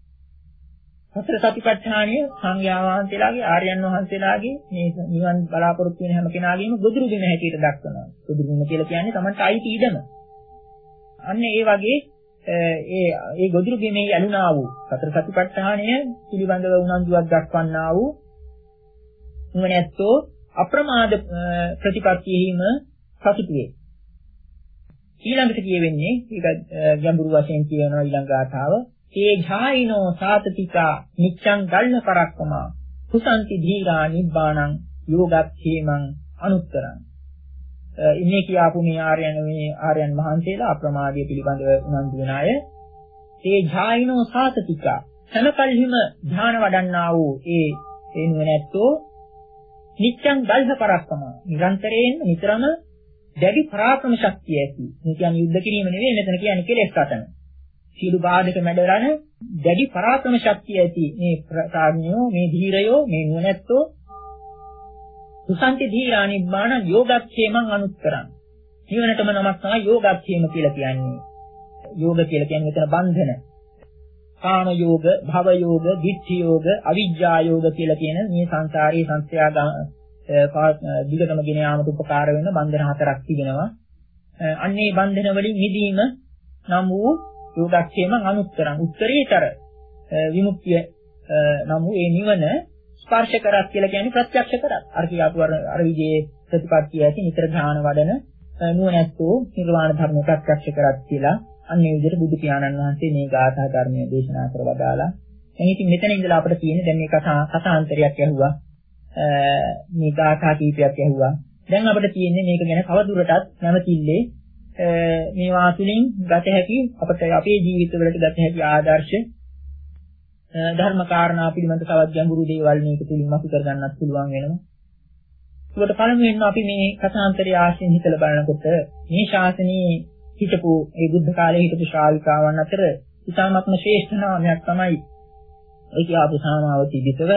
S2: සතර සතිපට්ඨානය සංඝයා වහන්සේලාගේ ආර්යයන් වහන්සේලාගේ මේ නිවන් බලාපොරොත්තු වෙන හැම කෙනාගේම ගොදුරු බිම හැටියට දක්වනවා. ගොදුරු බිම කියලා කියන්නේ Tamanට අයිති ඉඩම. අන්න ඒ වගේ ඒ ඒ ගොදුරු බිමේ යලුණා වූ සතර සතිපට්ඨානය පිළිබඳව උනන්දුවක් දක්වන්නා වූ නුවණැත්තෝ අප්‍රමාද ප්‍රතිපත්තියෙහිම සතුටු වේ. ඊළඟට කියවෙන්නේ ඒක ගැඹුරු වශයෙන් කියනවා ඊළඟ ගාථාව. ඒ ඡායිනෝ සාතතිකා නිච්ඡං ගල්න පරක්කමා කුසන්ති ධීරා නිබ්බාණං යෝගක්ඛේමං අනුත්තරං. ඉන්නේ කියාපු මේ ආර්යයන් මේ ආර්යයන් මහන්සියලා අප්‍රමාදයේ පිළිබඳව උනන්දු වෙන අය. ඒ ඡායිනෝ සාතතිකා සනකල්හිම ධ්‍යාන වඩන්නා වූ ඒ ඒ නුවණැත්තෝ නිච්ඡං ගල්හ පරක්කමා නිරන්තරයෙන් නිතරම දැඩි පරාක්‍රම ශක්තිය ඇති. මේ කියන්නේ යුද්ධ කිරීම නෙවෙයි මෙතන කියන්නේ කෙලෙස් සටන. සියලු බාධක මැඩලන දැඩි පරාක්‍රම ශක්තිය ඇති මේ ප්‍රාඥයෝ මේ ධීරයෝ මේ නුවණැත්තෝ සුසන්ති ධීරා නිබ්බාණ යෝගක්ඛේමං අනුත්තරං. ජීවනටම නමක් තමයි යෝගක්ඛේම කියලා කියන්නේ. යෝග කියලා කියන්නේ මෙතන බන්ධන. කාම යෝග, භව යෝග, ditthi යෝග, අවිජ්ජා යෝග කියලා කියන මේ සංසාරයේ සංස්ත්‍යා දිගටම ගෙන යාමට උපකාර වෙන බන්ධන හතරක් තිබෙනවා. අන්නේ බන්ධන වලින් මිදීම නම් වූ යෝගක්ෂේම අනුත්තරං උත්තරීතර විමුක්තිය නම් වූ ඒ නිවන ස්පර්ශ කරක් කියලා කියන්නේ ප්‍රත්‍යක්ෂ කරක්. අර කියාපු අර විදිහේ ප්‍රතිපත්තිය ඇති නිතර ඥාන වඩන නුවණැත්තෝ නිර්වාණ ධර්ම ප්‍රත්‍යක්ෂ කරක් කියලා අන්නේ විදිහට බුදු පියාණන් වහන්සේ මේ ගාථා ධර්මයේ දේශනා කර වදාලා. දැන් ඉතින් මෙතන ඉඳලා අපිට තියෙන්නේ දැන් මේ කතා කතාන්තරයක් ඇහුවා. මේ ගාථා කීපයක් ඇහුවා. දැන් අපිට තියෙන්නේ මේක ගැන තවදුරටත් නැවතිල්ලේ මේවා තුළින් ගත හැකි අපට අපේ ජීවිතවලට ගත හැකි ආදර්ශ ධර්ම කාරණා පිළිබඳ තවත් ගැඹුරු දේවල් මේක තුළින් මතු කර ගන්නත් පුළුවන් වෙනවා. ඒකට පළමුවෙන්ම අපි මේ කථාන්තරය ආශ්‍රයෙන් හිතලා බලනකොට මේ ශාසනයේ හිටපු ඒ බුද්ධ කාලේ හිටපු ශ්‍රාවිකාවන් අතර ඉතාමත්ම ශ්‍රේෂ්ඨ නාමයක් තමයි ඒ කියාපු සාමාවතී විතව.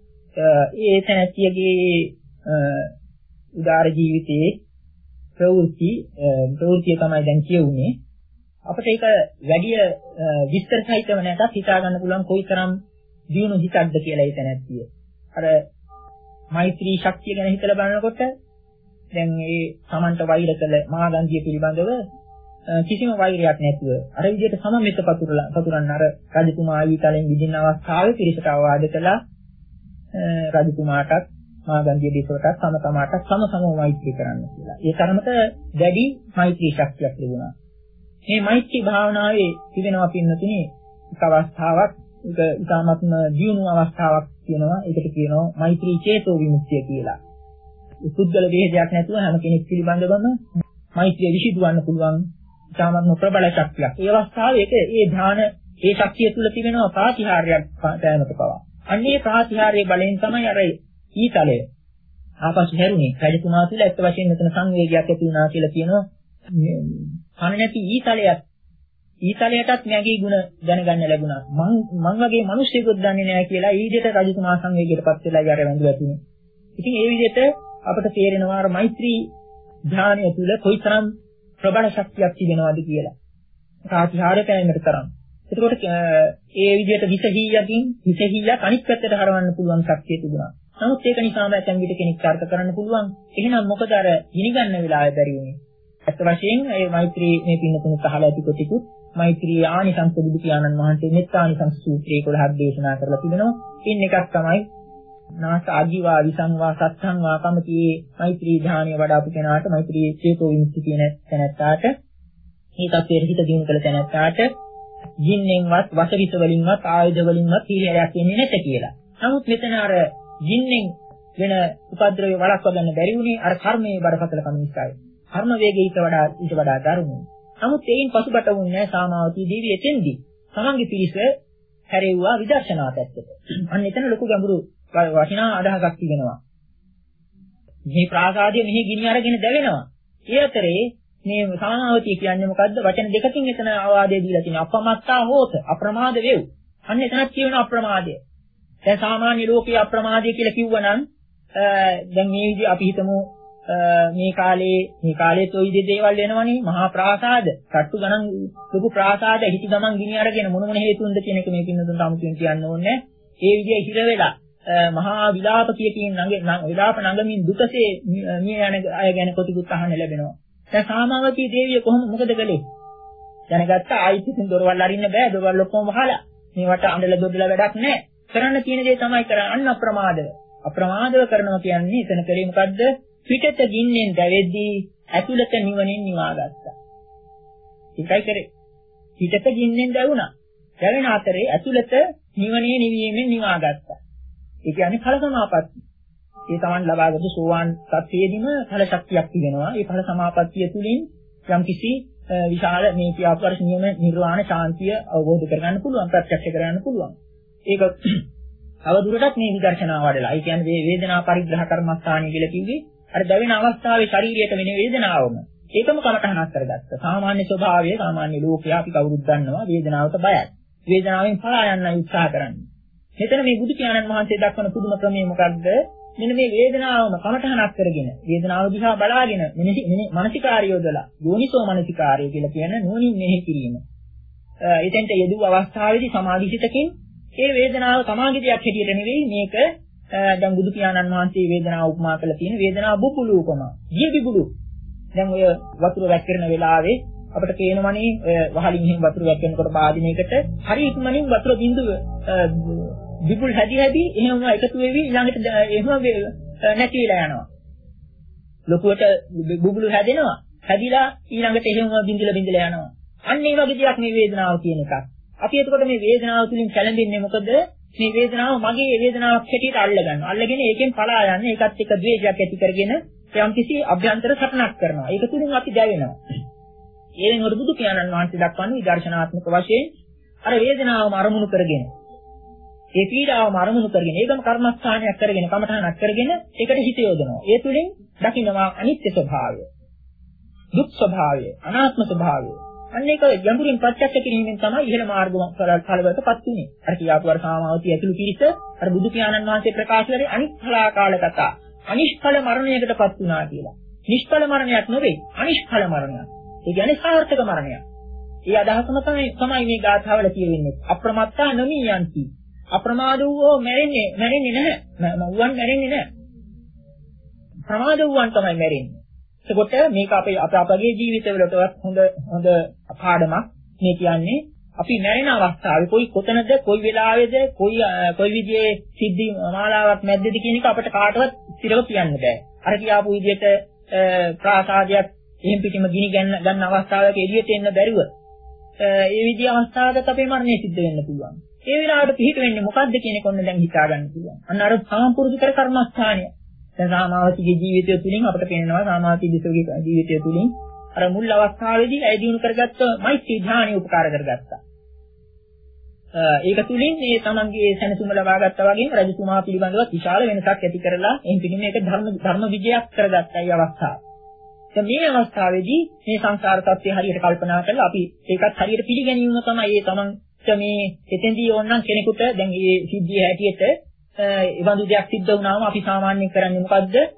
S2: ඒ තැනැත්තියගේ උදාර ජීවිතයේ ප්‍රවෘත්ති ප්‍රවෘත්තිය තමයි දැන් කියුනේ. අපිට ඒක වැඩි විස්තර සහිතව නැතත් හිතා ගන්න පුළුවන් කොයිතරම් දියුණු හිතක්ද කියලා ඒ තැනැත්තිය. අර මෛත්‍රී ශක්තිය ගැන හිතලා බලනකොට දැන් මේ Tamanට වෛර කළ මහාගන්ධිය පිළිබඳව කිසිම වෛරයක් නැතුව අර විදිහට සමමිත පතුරලා පතුරන්න අර රජතුමා ඊතලෙන් විදින අවස්ථාවේ පිරිසට අවවාද කළා. රජතුමාටත් මහාගන්ධිය දෙසටත් සම තමාටත් සම සමව මෛත්‍රී කරන්න කියලා. ඒ තරමට දැඩි මෛත්‍රී ශක්තියක් තිබුණා. මේ මෛත්‍රී භාවනාවේ තිබෙනවා පින්නතුනේ එක අවස්ථාවක් ඒක ඉතාමත්ම දියුණු අවස්ථාවක් කියනවා. ඒකට කියනවා මෛත්‍රී චේතෝ විමුක්තිය කියලා. ඒ පුද්ගල වේදයක් නැතුව හැම කෙනෙක් පිළිබඳවම මෛත්‍රිය විසිදුවන්න පුළුවන් ඉතාමත්ම ප්‍රබල ශක්තියක්. ඒ අවස්ථාවේ ඒක ඒ ධාන ඒ ශක්තිය තුල තිබෙනවා ප්‍රාතිහාර්යයක් දැනමත පවා. අන්නේ ප්‍රාතිහාර්යයේ බලයෙන් තමයි අර ඊතලය ආපසු හැරුණේ. රජතුමා තුල ඇත්ත වශයෙන්ම මෙතන සංවේගයක් ඇති වුණා කියලා කියනවා. කන නැති ඊතලයක් ඊතලයටත් මගේ ಗುಣ දැනගන්න ලැබුණා. මං මං වගේ මිනිස්සුෙකුත් දන්නේ නැහැ කියලා ඊ විදිහට රජතුමා සංවේගයටපත් වෙලා යාර වැඳුවා තුනේ. ඉතින් ඒ විදිහට අපට තේරෙනවා අර මෛත්‍රී ධානය තුල කොයිතරම් ප්‍රබල ශක්තියක් තිබෙනවද කියලා. සාතිහාරය පැමිණෙට තරම්. එතකොට ඒ විදිහට විස හීයකින් විස හීයක් අනිත් පැත්තට හරවන්න පුළුවන් ශක්තිය තිබුණා. නමුත් ඒක නිසාම ඇතැම් විට කෙනෙක් තර්ක කරන්න පුළුවන්. එහෙනම් මොකද අර ගිනි ගන්න වෙලාවේ බැරි වුනේ? අත් වශයෙන් මේ මෛත්‍රී මේ පින්නතුන් අහලා ඇති කොටිකුත් මෛත්‍රී ආනිසංස බුදු පියාණන් වහන්සේ මෙත්තානිසංස සූත්‍රය එකොළහක් දේශනා කරලා තිබෙනවා. ඉන් එකක් තමයි නාස ආජීවා විසංවා සත්සංවා කමතියේ මෛත්‍රී ධානය වඩාපු කෙනාට මෛත්‍රී චේතෝ විමුක්ති කියන තැනැත්තාට මේ තත්ත්වයට හිත දියුණු කළ තැනැත්තාට ජින්නෙන්වත් වසවිස වලින්වත් ආයුධ වලින්වත් හිරියක් එන්නේ නැත කියලා. නමුත් මෙතන අර ජින්නෙන් වෙන උපද්‍රවය වළක්වා ගන්න බැරි වුණේ අර කර්මයේ බරපතලකම නිසායි. කර්ම වේගය ඊට වඩා ඊට වඩා දරුණුයි. නමුත් ඒයින් පසුබට වුණේ සාමාවතී දේවිය එතෙන්දී තමන්ගේ පිරිස හැරෙව්වා විදර්ශනා පැත්තට. අන්න එතන ලොකු ගැඹුරු වටිනා අදහසක් තිබෙනවා. මේ ප්‍රාසාදය මෙහි ගිනි අරගෙන දැවෙනවා. ඒ අතරේ මේ සාමාවතී කියන්නේ මොකද්ද? වචන දෙකකින් එතන ආවාදය දීලා තියෙනවා. අපමත්තා හෝත අප්‍රමාද වේව්. අන්න එතනක් කියවෙන අප්‍රමාදය. දැන් සාමාන්‍ය ලෝකයේ අප්‍රමාදය කියලා කිව්වනම් දැන් මේ විදිහ අපි හිතමු මේ කාලේ මේ කාලේත් ওই විදිහේ දේවල් වෙනවනේ. මහා ප්‍රාසාද, කට්ටු ගණන් ලොකු ප්‍රාසාද හිටි ගමන් ගිනි අරගෙන මොන මොන හේතුන්ද කියන එක මේ පින්නතුන්ට අමුතුවෙන් කියන්න ඕනේ. ඒ විදිහේ හිර වෙලා මහා විලාප කියකින් නඟ විලාප නඟමින් දුකසේ මිය යන අය ගැන කොටිකුත් අහන්න ලැබෙනවා. දැන් සාමාවතී දේවිය කොහොම මොකද කළේ? දැනගත්තා ආයිත් ඉතින් දොරවල් අරින්න බෑ. දොරවල් ඔක්කොම වහලා. මේවට අඬලා දොඩලා වැඩක් නැහැ. කරන්න තියෙන දේ තමයි කරන්නේ. අන්න අප්‍රමාදව. අප්‍රමාදව කරනවා කියන්නේ එතන කරේ මොකද්ද? පිටත ගින්නෙන් දැවෙද්දී ඇතුළත නිවනින් නිවාගත්තා. ඒකයි කරේ. පිටත ගින්නෙන් දැවුණා. දැවෙන අතරේ ඇතුළත නිවනේ නිවීමෙන් නිවාගත්තා. ඒ කියන්නේ ඵල සමාපatti. ඒ තමන් ලබාගත්තු සෝවාන් සත්‍යයේදීම ඵල ශක්තියක් තිබෙනවා. ඒ ඵල සමාපත්තිය තුළින් යම්කිසි විශාල මේ කියාපවර්ෂ නියම නිර්වාණ ශාන්තිය අවබෝධ කරගන්න පුළුවන්, ප්‍රත්‍යක්ෂ කරගන්න පුළුවන්. ඒක අවදුරටත් මේ විදර්ශනා වඩලා. ඒ කියන්නේ වේදනා පරිග්‍රහ කර්මස්ථානිය කියලා කිව්වේ අර දැවෙන අවස්ථාවේ ශරීරයට වෙන වේදනාවම ඒකම කමටහනක් කරගත්තා. සාමාන්‍ය ස්වභාවය සාමාන්‍ය ලෝකයා අපි කවුරුත් දන්නවා වේදනාවට බයයි. වේදනාවෙන් පලා යන්න උත්සාහ කරන්නේ. මෙතන මේ බුදු පියාණන් වහන්සේ දක්වන පුදුම ක්‍රමය මොකක්ද? මෙන්න මේ වේදනාවම කමඨහනක් කරගෙන වේදනාව දිහා බලාගෙන මනසිකාර්ය යොදලා යෝනිසෝ මනසිකාර්ය කියලා කියන නුවණින් මෙහෙ කිරීම. එතෙන්ට යෙදුව අවස්ථාවේදී සමාධිසිතකින් ඒ වේදනාව තමාගේ දෙයක් හැටියට නෙවෙයි මේක දැන් බුදු පියාණන් වහන්සේ වේදනාව උපමා කරලා තියෙන වේදනාව බුබුලු උපමා. දිය බිබුලු. දැන් ඔය වතුර වැක්කිරන වෙලාවේ අපිට පේනවනේ වහලින් එහෙම වතුර වැක්කෙනකොට බාදිනයකට හරි ඉක්මනින් වතුර බිඳුව විපුල් හැදි හැදි එහෙම එකතු වෙවි ඊළඟට එහෙම නැති වෙලා යනවා. ලොකුවට බුබුලු හැදෙනවා. හැදිලා ඊළඟට එහෙම බිඳිලා බිඳිලා යනවා. අන්න ඒ වගේ දෙයක් මේ වේදනාව කියන එකක්. අපි එතකොට මේ වේදනාව තුලින් කැළඹෙන්නේ මොකද? මේ වේදනාව මගේ වේදනාවක් හැටියට අල්ලගන්නවා. අල්ලගෙන ඒකෙන් පලා යන්නේ ඒකත් එක්ක ද්වේෂයක් ඇති කරගෙන යම්කිසි අභ්‍යන්තර සටනක් කරනවා. ඒක තුලින් අපි දැවෙනවා. ඒ වෙනකොට බුදු පියාණන් වහන්සේ දක්වන්නේ විදර්ශනාත්මක වශයෙන් අර වේදනාවම අරමුණු කරගෙන ඒ පීඩාවම අරමුණු කරගෙන ඒකම කර්මස්ථානයක් කරගෙන කමඨහනක් කරගෙන ඒකට හිත යොදනවා. ඒ තුලින් දකින්නවා අනිත්‍ය ස්වභාවය, දුක් ස්වභාවය, අනාත්ම ස්වභාවය. අන්න ඒක ගැඹුරින් ප්‍රත්‍යක්ෂ කිරීමෙන් තමයි ඉහළ මාර්ග ඵලවලටපත් වෙන්නේ. අර කියාපු අර සාමාවතී ඇතුළු පිරිස අර බුදු පියාණන් වහන්සේ ප්‍රකාශ කරේ අනිෂ්ඵලාකාල කතා. අනිෂ්ඵල මරණයකටපත් වුණා කියලා. නිෂ්ඵල මරණයක් නෙවෙයි අනිෂ්ඵල මරණයක්. ඒ කියන්නේ සාර්ථක මරණයක්. ඒ අදහසම තමයි තමයි මේ ගාථාවල කියවෙන්නේ. අප්‍රමත්තා නොමියන්ති. අප්‍රමාද වූ මැරෙන්නේ මැරෙන්නේ නැහැ. මව්වන් මැරෙන්නේ නැහැ. ප්‍රමාද වූවන් තමයි මැරෙන්නේ. ඒකට මේක අපේ අපේ ජීවිතවලටවත් හොඳ හොඳ පාඩමක්. මේ කියන්නේ අපි මැරෙන අවස්ථාවේ කොයි කොතනද කොයි වෙලාවේද කොයි කොයි විදිහේ සිද්ධි මාලාවක් නැද්දද කියන එක අපිට කාටවත් ස්ථිරව කියන්න බෑ. අර කියාපු විදිහට ප්‍රාසාදයක් එහෙම් පිටිම ගිනි ගන්න ගන්න අවස්ථාවක එළියට එන්න බැරිව ඒ විදිහ අවස්ථාවකට අපේ මරණය සිද්ධ වෙන්න පුළුවන්. ඒ වෙලාවට පිහිට වෙන්නේ මොකද්ද කියන එක ඔන්න දැන් හිතා ගන්න පුළුවන්. අන්න අර සාම්පුරුදු කර කර්මස්ථානය. දැන් සාමාවතීගේ ජීවිතය තුළින් අපිට පේනවා සාමාවතී දිසෝගේ ජීවිතය තුළින් අර මුල් අවස්ථාවේදී ඇය දිනු කරගත්ත මෛත්‍රී ඥාණය උපකාර කරගත්තා. ඒක තුළින් මේ තමන්ගේ සැනසුම ලබා ගත්තා වගේම රජතුමා පිළිබඳව විශාල වෙනසක් ඇති කරලා එයින් පිටින් මේක ධර්ම ධර්ම විජයක් කරගත්තා මේ අවස්ථාව. දැන් මේ අවස්ථාවේදී මේ සංසාර තත්ත්වය හරියට කල්පනා කරලා අපි ඒකත් හරියට පිළිගැනීම තමයි ඒ තමන් මේ එතෙන්දී ඕනනම් කෙනෙකුට දැන් මේ සිද්ධිය හැටියට ඒ වඳු දෙයක් සිද්ධ වුණාම අපි සාමාන්‍යයෙන් කරන්නේ මොකද්ද?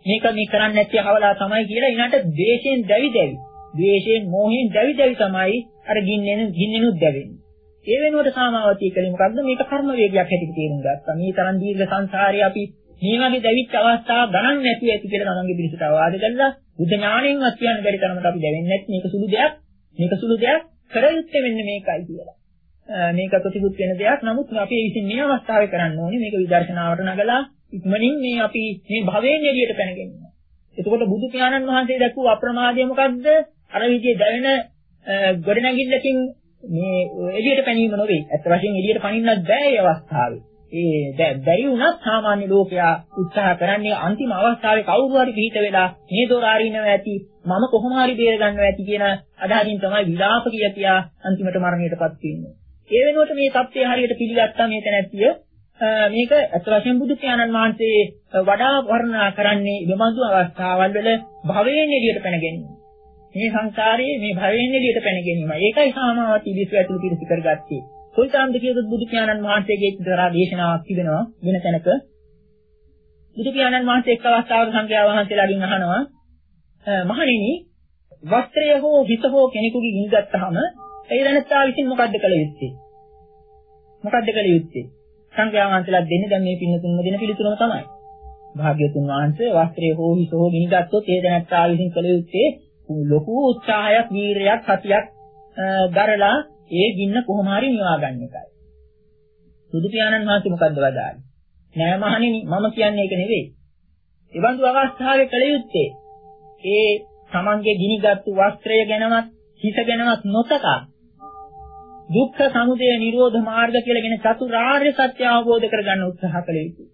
S2: මේක මේ කරන්නේ නැති අහවලා තමයි කියලා ඊනට ද්වේෂයෙන් දැවි දැවි ද්වේෂයෙන් මෝහයෙන් දැවි දැවි තමයි අර ගින්නෙන ගින්නෙනුත් දැවෙන්නේ. ඒ වෙනුවට සාමාවතී කලේ මොකද්ද? මේක කර්ම වේගයක් හැටියට තේරුම් ගත්තා. මේ තරම් දීර්ඝ සංසාරේ අපි මේ වගේ දැවිච්ච අවස්ථා ගණන් නැතුව ඇති කියලා තමන්ගේ පිළිසට අවවාද කළා. බුද්ධ ඥාණයෙන්වත් කියන්න බැරි තරමට අපි දැවෙන්නේ නැති මේක සුළු දෙයක්. මේක සුළු දෙයක් කරයුත්තේ වෙන්නේ මේකයි කියලා. මේක ප්‍රතිපුත් වෙන දෙයක්. නමුත් අපි ඒ විසින් මේ අවස්ථාවේ කරන්න ඕනේ මේක විදර්ශනාවට නගලා ඉක්මනින් මේ අපි මේ භවයෙන් එළියට පැනගෙනවා. එතකොට බුදු පියාණන් වහන්සේ දැක්වූ අප්‍රමාදය මොකද්ද? අර විදිහේ දැවෙන ගොඩනැගිල්ලකින් මේ එළියට පැනීම නෙවෙයි. ඇත්ත වශයෙන් එළියට පනින්නත් බෑ මේ අවස්ථාවේ. ඒ බැරි වුණත් සාමාන්‍ය ලෝකයා උත්සාහ කරන්නේ අන්තිම අවස්ථාවේ කවුරු හරි පිට වෙලා මේ දොර ආරිනව ඇති මම කොහොම හරි බේර ගන්නවා ඇති කියන අදහසින් තමයි විලාප කියතියා අන්තිමට මරණයටපත් වෙන්නේ. ඒ වෙනුවට මේ தත්ත්වය හරියට පිළිගත්තා මේ තැනැත්තිය මේක අත් වශයෙන් බුදු පියාණන් වහන්සේ වඩා වර්ණනා කරන්නේ මෙබඳු අවස්ථාවල් වල භවයෙන් එළියට පැන ගැනීම. මේ සංසාරයේ මේ භවයෙන් එළියට පැන ගැනීම. ඒකයි සාමාවතී විශ්ව ඇතුළු පිරිස කරගත්තේ. කොයිතරම්ද කියතොත් බුදු පියාණන් වහන්සේගේ දරා දේශනාවක් තිබෙනවා වෙන තැනක. බුදු පියාණන් වහන්සේ එක් අවස්ථාවක සංඝයා වහන්සේලාගෙන් අහනවා මහණෙනි වස්ත්‍රය හෝ හිත හෝ කෙනෙකුගේ ගිනි ගත්තාම ඒ දැනත්තා විසින් මොකද්ද කළ යුත්තේ? මොකද්ද කළ යුත්තේ? සංඝයා වහන්සේලා දෙන්නේ දැන් මේ පින්නතුන්ම දෙන පිළිතුරම තමයි. භාග්‍යතුන් වහන්සේ වස්ත්‍රය හෝ හිත හෝ ගිනි ගත්තොත් ඒ දැනත්තා විසින් කළ යුත්තේ ලොකු උත්සාහයක්, වීරයක්, සතියක් දරලා ඒ ගින්න කොහොම හරි නිවා ගන්න එකයි. බුදු පියාණන් වහන්සේ මොකද්ද වදාළේ? නෑ මහණෙනි මම කියන්නේ ඒක නෙවෙයි. ඒ බඳු අවස්ථාවේ කළ යුත්තේ ඒ තමන්ගේ ගිනිගත්තු වස්ත්‍රය ගැනවත් හිත ගැනවත් නොතකා දුක්ඛ සමුදය නිරෝධ මාර්ග කියලා කියන චතුරාර්ය සත්‍ය අවබෝධ කරගන්න උත්සාහ කළ යුතුයි.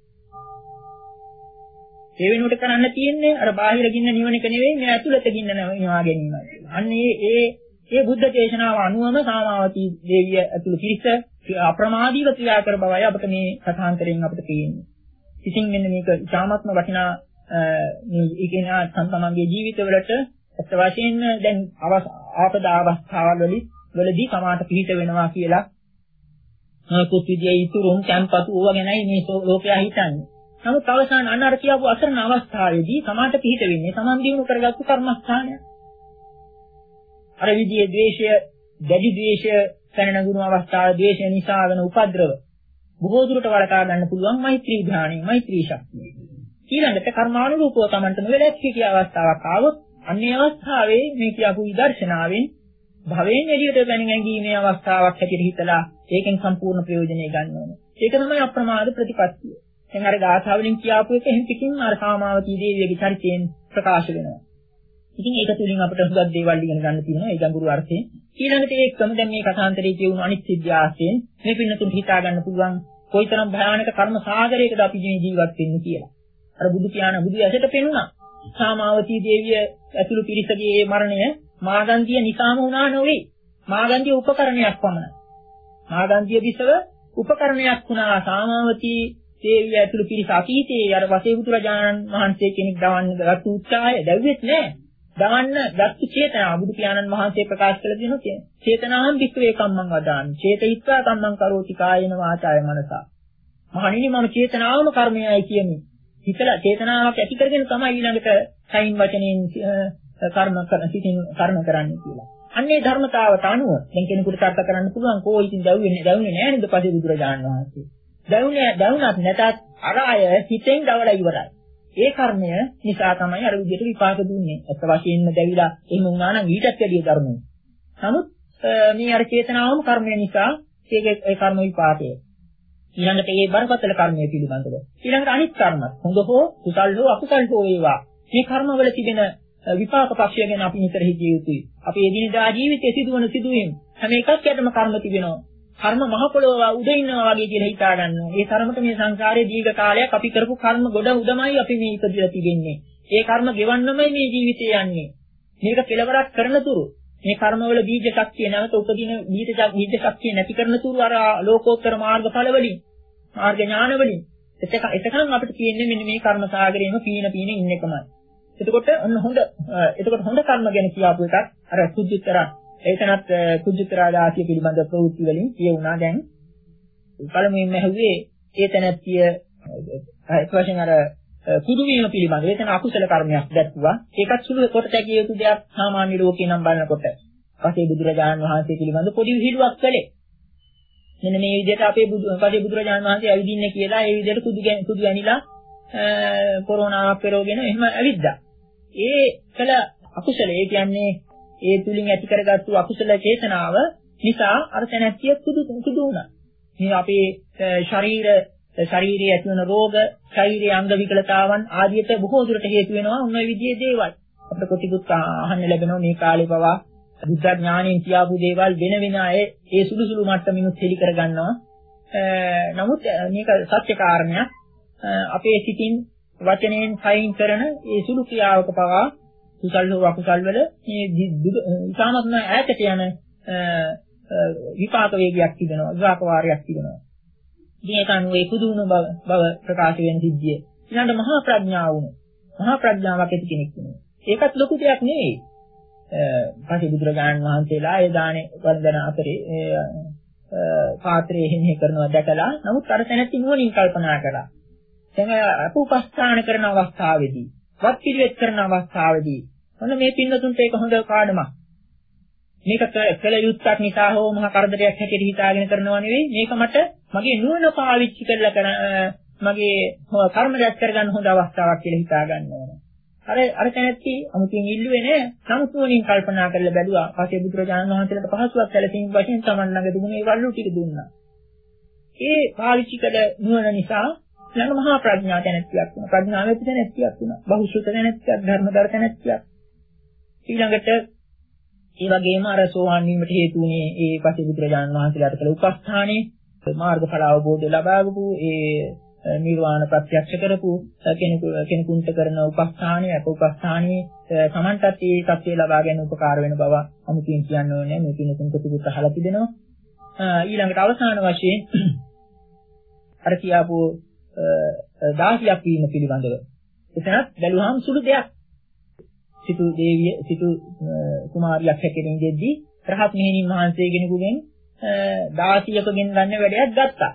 S2: ඒ වෙනුවට කරන්න තියෙන්නේ අර බාහිර ගින්න නිවන එක නෙවෙයි මේ ඇතුළත ගින්න නිවා ගැනීමයි. අන්න ඒ ඒ ඒ බුද්ධ දේශනාව අනුවම සාමාවතී දේවිය ඇතුළු පිරිස අප්‍රමාදීව ක්‍රියා කර බවයි අපිට මේ කථාන්තරයෙන් අපිට පේන්නේ. ඉතින් මෙන්න මේක ඉතාමත්ම වටිනා මේ ඉගෙන සම්තමන්ගේ ජීවිතවලට අත් වශයෙන්ම දැන් ආපදා අවස්ථාවල් වලදී සමාත පිහිට වෙනවා කියලා කුත් විදියේ ඉතුරුම් tempatu ඕවා ගැනයි මේ ලෝකයා හිතන්නේ. නමුත් අවසාන අන්න අර කියපු අසරණ අවස්ථාවේදී සමාත පිහිට වෙන්නේ සමන් දිනු කරගත්තු කර්මස්ථානය. අර විදියේ ද්වේෂය, දැඩි ද්වේෂය පැනනගුණු අවස්ථාවේ ද්වේෂය නිසා වෙන උපද්‍රව බොහෝ දුරට වළකා ගන්න පුළුවන් මෛත්‍රී ධානය, මෛත්‍රී ශක්තිය. ඊළඟට කර්මානුරූපව Tamanට නොවැළැක්කී කිය අවස්ථාවක් ආවොත් අන්නේ අවස්ථාවේ මේ කියපු විදර්ශනාවෙන් භවයෙන් එළියට පැන ගැනීමේ අවස්ථාවක් හැටියට හිතලා ඒකෙන් සම්පූර්ණ ප්‍රයෝජනය ගන්න ඕනේ. ඒක තමයි අප්‍රමාද ප්‍රතිපත්තිය. දැන් අර ගාථාවලින් කියාපු එක එහෙන් පිටින් අර සාමාවතී දේවියගේ චරිතයෙන් ප්‍රකාශ වෙනවා. ඉතින් ඒක තුලින් අපිට හුඟක් දේවල් ඉගෙන ගන්න තියෙනවා ඒ ගැඹුරු අර්ථයෙන්. ඊළඟට ඒකම දැන් මේ කථාන්තරයේ කියවුණු අනිත් සිද්ධාස්යෙන් මේ පින්නතුන් හිතා ගන්න පුළුවන් කොයිතරම් භයානක කර්ම සාගරයකද අපි ජීවත් වෙන්නේ කියලා. අර බුදු පියාණන් බුදු ඇසට පෙනුණා. සාමාවතී දේවිය ඇතුළු පිරිසගේ මේ මරණය මාගන්ධිය නිසාම වුණා නොවේ. මාගන්ධිය උපකරණයක් පමණයි. මාගන්ධිය දිසව උපකරණයක් වුණා සාමාවතී දේවිය ඇතුළු පිරිස අතීතයේ අර වසේබුදුරජාණන් වහන්සේ කෙනෙක් දවන්න ගත්ත උත්සාහය දැව්වෙත් නෑ. දවන්න ගත්ත චේතනාව බුදු පියාණන් වහන්සේ ප්‍රකාශ කළ දෙනවා කියන්නේ. චේතනාම් වික්‍රේ කම්මං වදාමි. චේතිත්වා කම්මං කරෝති කායේන වාචාය මනසා. මහණෙනි මම චේතනාවම කර්මයයි කියන්නේ. හිතලා චේතනාවක් ඇති කරගෙන තමයි ඊළඟට සයින් වචනෙන් කර්ම සිතින් කර්ම කරන්නේ කියලා. අන්නේ ධර්මතාවට අනුව දැන් කෙනෙකුට තර්ක කරන්න පුළුවන් කෝ ඉතින් දැවුන්නේ දැවුන්නේ නැහැ නේද පසේ බුදුරජාණන් වහන්සේ. දැවුනේ දැවුනත් නැතත් අර අය හිතෙන් දවලා ඉවරයි. ඒ කර්මය නිසා තමයි අර විදිහට විපාක දුන්නේ. අත් වශයෙන්ම දැවිලා එහෙම වුණා නම් ඊටත් වැඩිය ධර්මයි. නමුත් මේ අර චේතනාවම කර්මය නිසා ඒක ඒ කර්ම විපාකය. ඊළඟට ඒ බරපතල කර්මය පිළිබඳව. ඊළඟට අනිත් කර්මත් හොඳ හෝ කුසල් හෝ අකුසල් හෝ වේවා. මේ කර්මවල තිබෙන විපාක පක්ෂය ගැන අපි නිතර හිතිය යුතුයි. අපේ එදිනදා ජීවිතයේ සිදුවන සිදුවීම් හැම එකක් යටම කර්ම තිබෙනවා. කර්ම මහ පොළොව උඩ ඉන්නවා වගේ කියලා හිතා ගන්නවා. ඒ තරමට මේ සංසාරයේ දීර්ඝ කාලයක් අපි කරපු කර්ම ගොඩ උඩමයි අපි මේ ඉපදිලා තිබෙන්නේ. ඒ කර්ම ගෙවන්නමයි මේ ජීවිතේ යන්නේ. මේක කෙලවරක් කරන තුරු මේ කර්මවල බීජ ශක්තිය නැවත උපදින බීජ බීජ ශක්තිය නැති කරන තුරු අර ලෝකෝත්තර මාර්ගඵල වලින් මාර්ග ඥාන වලින් එතක එතකන් අපිට තියෙන්නේ මෙන්න මේ කර්ම සාගරේම පීන පීන ඉන්න එකමයි. එතකොට ඔන්න හොඳ එතකොට හොඳ කර්ම ගැන කියවපු එකක් අර කුජිතර එතනත් කුජිතරාදාසිය පිළිබඳ ප්‍රවෘත්ති වලින් කියුණා. දැන් පළමුවෙන්ම ඇහුවේ ඒ තැනැත්තිය එක් වශයෙන් අර කුඩු වීම පිළිබඳව එතන අකුසල කර්මයක් දැක්වුවා. ඒකත් සුළු කොට තැකිය යුතු දෙයක් සාමාන්‍ය ලෝකේ නම් බලනකොට. පසේ බුදුරජාණන් වහන්සේ පිළිබඳ පොඩි විහිළුවක් කළේ. මෙන්න මේ විදිහට අපේ බුදු පසේ බුදුරජාණන් වහන්සේ ඇවිදින්නේ කියලා ඒ විදිහට කුඩු කුඩු ඇනිලා කොරෝනාවක් පෙරෝගෙන එහෙම ඇවිද්දා. ඒ කළ අකුසල ඒ කියන්නේ ඒ තුලින් ඇති කරගත්තු අකුසල චේතනාව නිසා අර තැනැත්තිය කුඩු කුඩු වුණා. මේ අපේ ශරීර ශරීරයේ ඇතිවන රෝග, ශරීරයේ අංග විකලතාවන් ආදියට බොහෝ දුරට හේතු වෙනවා උන් ඔය විදිහේ දේවල්. අපිට කොටිකුත් අහන්න ලැබෙනවා මේ කාලේ පවා බුද්ධ ඥාණයෙන් කියාපු දේවල් වෙන වෙන අය ඒ සුළු සුළු මට්ටමිනුත් හෙලි කරගන්නවා. නමුත් මේක සත්‍ය කාරණයක්. අපේ සිතින් වචනයෙන් කයින් කරන ඒ සුළු ක්‍රියාවක පවා කුසල් හෝ අකුසල් වල මේ ඉතාමත්ම ඈතට යන විපාක වේගයක් තිබෙනවා, විපාක වාරයක් තිබෙනවා. මේක අනුව ඒ කුදුණු බව බව ප්‍රකාශ වෙන සිද්ධිය. ඊළඟට මහා ප්‍රඥාව වුණා. මහා ප්‍රඥාවක් ඇති කෙනෙක් වෙනවා. ඒකත් ලොකු දෙයක් නෙවෙයි. පස්සේ බුදුරජාණන් වහන්සේලා ඒ දානේ වන්දන අතරේ පාත්‍රයේ හිමි කරනවා දැකලා නමුත් අර තැනැත්ති නුවණින් කල්පනා කළා. දැන් අපෝපස්ථාන කරන අවස්ථාවේදී, වත් පිළිවෙත් කරන අවස්ථාවේදී මොන මේ පින්නතුන්ට ඒක හොඳ පාඩමක්. මේක කළ යුත්තක් නිසා හෝ මහා කරදරයක් හැටියට හිතාගෙන කරනවා නෙවෙයි. මේක මට මගේ නුවණ පාවිච්චි කරලා මගේ කර්ම රැස් කරගන්න හොඳ අවස්ථාවක් කියලා හිතා ගන්න ඕන. අර අර තැනැත්ති අමුතුවෙන් ඉල්ලුවේ නෑ. නමුත් නුවණින් කල්පනා කරලා බැලුවා. පස්සේ බුදුරජාණන් වහන්සේට පහසුවක් සැලසීම වශයෙන් Taman ළඟ තිබුණේ වල්ලු ටික දුන්නා. ඒ පාවිච්චි කළ නුවණ නිසා ළඟ මහා ප්‍රඥා තැනැත්තියක් වුණා. ප්‍රඥාව ඇති තැනැත්තියක් වුණා. බහුශෘත තැනැත්තියක්, ධර්මදර තැනැත්තියක්. ඊළඟට ඒ වගේම අර සෝවාන් වීමට හේතු වුණේ ඒ පස්සේ බුදුරජාණන් වහන්සේලාට කළ උපස්ථානේ මාර්ගඵල අවබෝධය ලබාවපු ඒ නිර්වාණ ප්‍රත්‍යක්ෂ කරපු කෙනෙකු කෙනෙකුන්ට කරන උපස්ථානය අප උපස්ථානයේ සමන්ටත් ඒ තත්ත්වය ලබා ගැනීම උපකාර වෙන බව අමුතුවෙන් කියන්න ඕනේ. මේ කෙනෙකුන් ප්‍රතිපුත් අහලා තිබෙනවා. ඊළඟට අවසාන වශයෙන් අර කියාපු දාසියක් වීම පිළිබඳව එතනත් බැලුවාම සුළු දෙයක්. සිටු දේවිය සිටු කුමාරියක් හැකෙමින් දෙද්දී රහත් මෙහෙණින් වහන්සේ කෙනෙකුගෙන් දාසියකගෙන් ගන්න වැඩයක් ගත්තා.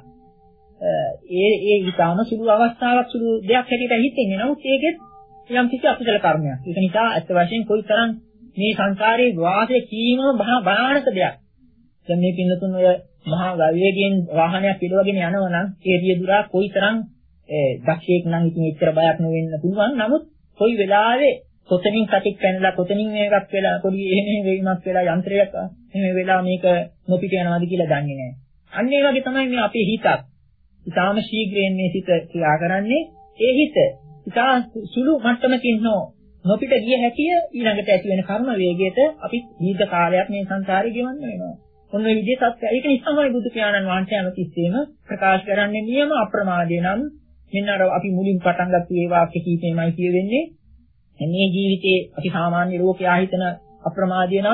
S2: ඒ ඒ ඊටාම සුළු අවස්ථාවක් සුළු දෙයක් හැටියට හිතෙන්නේ. නමුත් ඒකෙත් යම් කිසි අකුසල කර්මයක්. ඒක නිසා අත් වශයෙන් කොයිතරම් මේ සංසාරේ වාසය කීම භයානක දෙයක්. දැන් මේ පින්නතුන් ඔය මහා වේගයෙන් වාහනයක් පිටවගෙන යනවා නම් ඒ රියදුරා කොයිතරම් දක්ෂයෙක් නම් ඉතින් එච්චර බයක් නෙවෙන්න පුළුවන්. නමුත් කොයි වෙලාවෙ කොතනින් සතික් පැනලා කොතනින් මේකක් වෙලා පොඩි එහෙම වේගමක් වෙලා යන්ත්‍රයක් එහෙම වෙලා මේක නොපිට යනවාද කියලා දන්නේ නැහැ. අන්න ඒ වගේ තමයි මේ අපේ හිතත්. ඊටාම ශීඝ්‍රයෙන් මේ සිත ක්‍රියා කරන්නේ. ඒ හිත ඊටා සුළු මට්ටමකින් නෝ නොපිට ගිය හැටිය ඊළඟට ඇති වෙන කර්ම වේගයට අපි දීර්ඝ කාලයක් මේ සංසාරේ ගෙවන්න වෙනවා. ඔන්න ඔය විදිහට සත්‍ය. ඒක නිසාමයි බුදු පියාණන් වහන්සේ අනුතිස්සෙම ප්‍රකාශ කරන්නේ නියම අප්‍රමාදය නම් මෙන්න අර අපි මුලින් පටන් ගත්ත ඒ වාක්‍ය කීපෙමයි කියවෙන්නේ. මේ ජීවිතේ අපි සාමාන්‍ය ලෝකයා හිතන අප්‍රමාදය නම්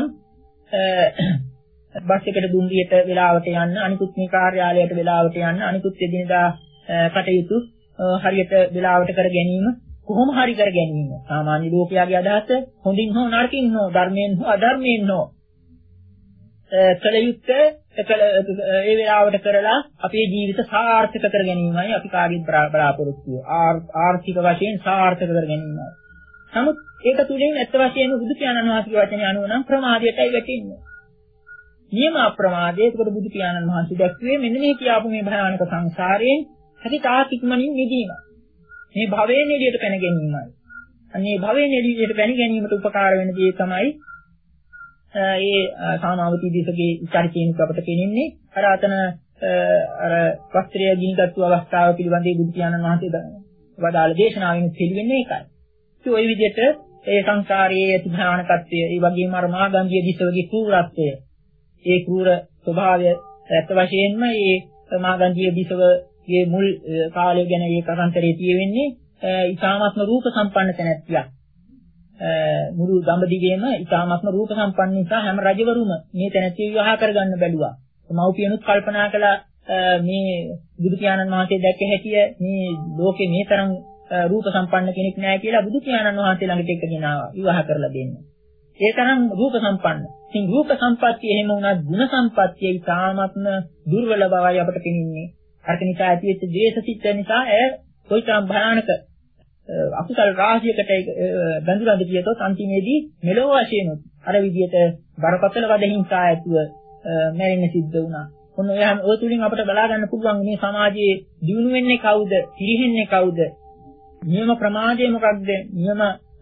S2: බස් එකට දුම්රියට වෙලාවට යන්න, අනිකුත් මේ කාර්යාලයට වෙලාවට යන්න, අනිකුත් එදිනදා කටයුතු හරියට වෙලාවට කර ගැනීම, කොහොම හරි කර ගැනීම. සාමාන්‍ය ලෝකයාගේ අදහස හොඳින් හෝ නරකින් හෝ ධර්මයෙන් හෝ අධර්මයෙන් හෝ කලයුත්ත ඒ වෙලාවට කරලා අපේ ජීවිත සාර්ථක කර ගැනීමයි අපි කාගෙත් බලාපොරොත්තු වෙන්නේ. ආර්ථික වශයෙන් සාර්ථක කර ගැනීමයි. නමුත් ඒක තුලින් ඇත්ත වශයෙන්ම බුදු පියාණන් වහන්සේගේ වචනේ අනුව නම් ප්‍රමාදයටයි වැටෙන්නේ. නියම අප්‍රමාදයේ ඒකට බුදු පියාණන් වහන්සේ දැක්ුවේ මෙන්න මේ කියාපු මේ භයානක සංසාරයෙන් ඇති තාතික්මනින් නිදීම. මේ භවයෙන් එළියට පැන ගැනීමයි. අනේ භවයෙන් එළියට පැන ගැනීමට උපකාර වෙන දේ තමයි ඒ සාමාවතී දේශකේ චරිතයෙන් අපට පෙනෙන්නේ. අර අතන අර වස්ත්‍රය ගිනිගත්තු අවස්ථාව පිළිබඳව බුදු පියාණන් වහන්සේ වදාළ දේශනාවෙන් පිළිවෙන්නේ ඒකයි. ඒ ওই විදිහට ඒ සංසාරයේ ඇති භයානකත්වය, ඒ වගේම අර මාගන්ධිය දිසවගේ ක්‍රූරත්වය, ඒ ක්‍රූර ස්වභාවය ඇත්ත වශයෙන්ම මේ මාගන්ධිය දිසවගේ මුල් කාලය ගැන මේ කරන්තරේ තියෙන්නේ ඊටාත්ම රූප සම්පන්න තැනැත්තියක්. මුළු දඹදිවේම ඊටාත්ම රූප සම්පන්න නිසා හැම රජවරුම මේ තැනැත්තිය විවාහ කරගන්න බැලුවා. මව්පියනුත් කල්පනා කළා මේ බුදු පියාණන් වහන්සේ දැක්ක හැටිය මේ ලෝකේ මේ තරම් රූප සම්පන්න කෙනෙක් නැහැ කියලා බුදු පියාණන් වහන්සේ ළඟට එක්කගෙන ආවා විවාහ කරලා දෙන්න. ඒ තරම් රූප සම්පන්න. ඉතින් රූප සම්පත්තිය එහෙම වුණත් ගුණ සම්පත්තිය ඉතාමත්ම දුර්වල බවයි අපට පෙනෙන්නේ. අර නිසා ඇතිවෙච්ච ද්වේෂ සිත් නිසා ඇය කොයිතරම් භයානක අකුසල් රාශියකට බැඳුනද කියතොත් අන්තිමේදී මෙලොව වශයෙන් අර විදියට බරපතල වද හිංසා ඇතුව මැරෙන්න සිද්ධ වුණා. ඔන්න ඔයහන් ඔය තුලින් අපිට බලා ගන්න පුළුවන් මේ සමාජයේ දියුණු වෙන්නේ කවුද? පිරිහෙන්නේ කවුද? නියම ප්‍රමාදය මොකක්ද? නියම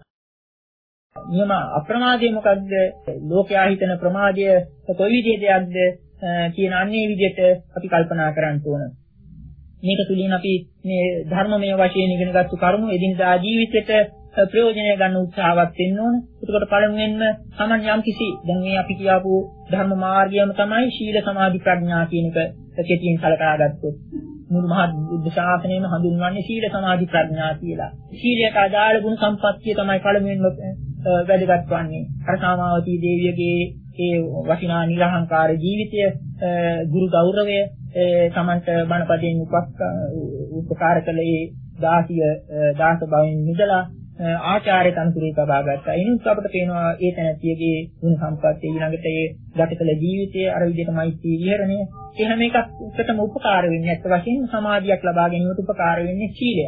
S2: නියම අප්‍රමාදය මොකක්ද? ලෝකයා හිතන ප්‍රමාදය කොයි විදිහේ දෙයක්ද කියන අන්නේ විදිහට අපි කල්පනා කරන්න ඕන. මේක තුලින් අපි මේ ධර්මමය වශයෙන් ඉගෙනගත්තු කරුණු එදිනදා ජීවිතයට ප්‍රයෝජනය ගන්න උත්සාහවත් වෙන්න ඕන. ඒකට පළමුවෙන්ම Taman යම් කිසි දැන් මේ අපි කියපු ධර්ම මාර්ගයම තමයි ශීල සමාධි ප්‍රඥා කියන එක කෙටියෙන් කලකා ගත්තොත්. මුළු මහත් බුද්ධ ශාසනයම හඳුන්වන්නේ ශීල සමාධි ප්‍රඥා කියලා. ශීලයට අදාළ ගුණ සම්පත්තිය තමයි පළමුවෙන්ම වැදගත් වන්නේ. අර සාමාවතී දේවියගේ ඒ වටිනා නිර්හංකාර ජීවිතය, ගුරු ගෞරවය, තමන්ට බණපදයෙන් උපකාර කළ ඒ දාසිය දාස භවෙන් මිදලා ආචාර්ය තනතුරේ තබා ගත්තා. එනිසා අපිට පේනවා ඒ තැනැත්තියගේ ගුණ සම්පත්තිය ඊළඟට ඒ ගත කළ ජීවිතයේ අර විදිහට මෛත්‍රී විහරණය ඒ හැම එකකටම උපකාර වෙන්නේ ඇත්ත වශයෙන්ම සමාධියක් ලබා ගැනීමට උපකාර වෙන්නේ සීලයයි.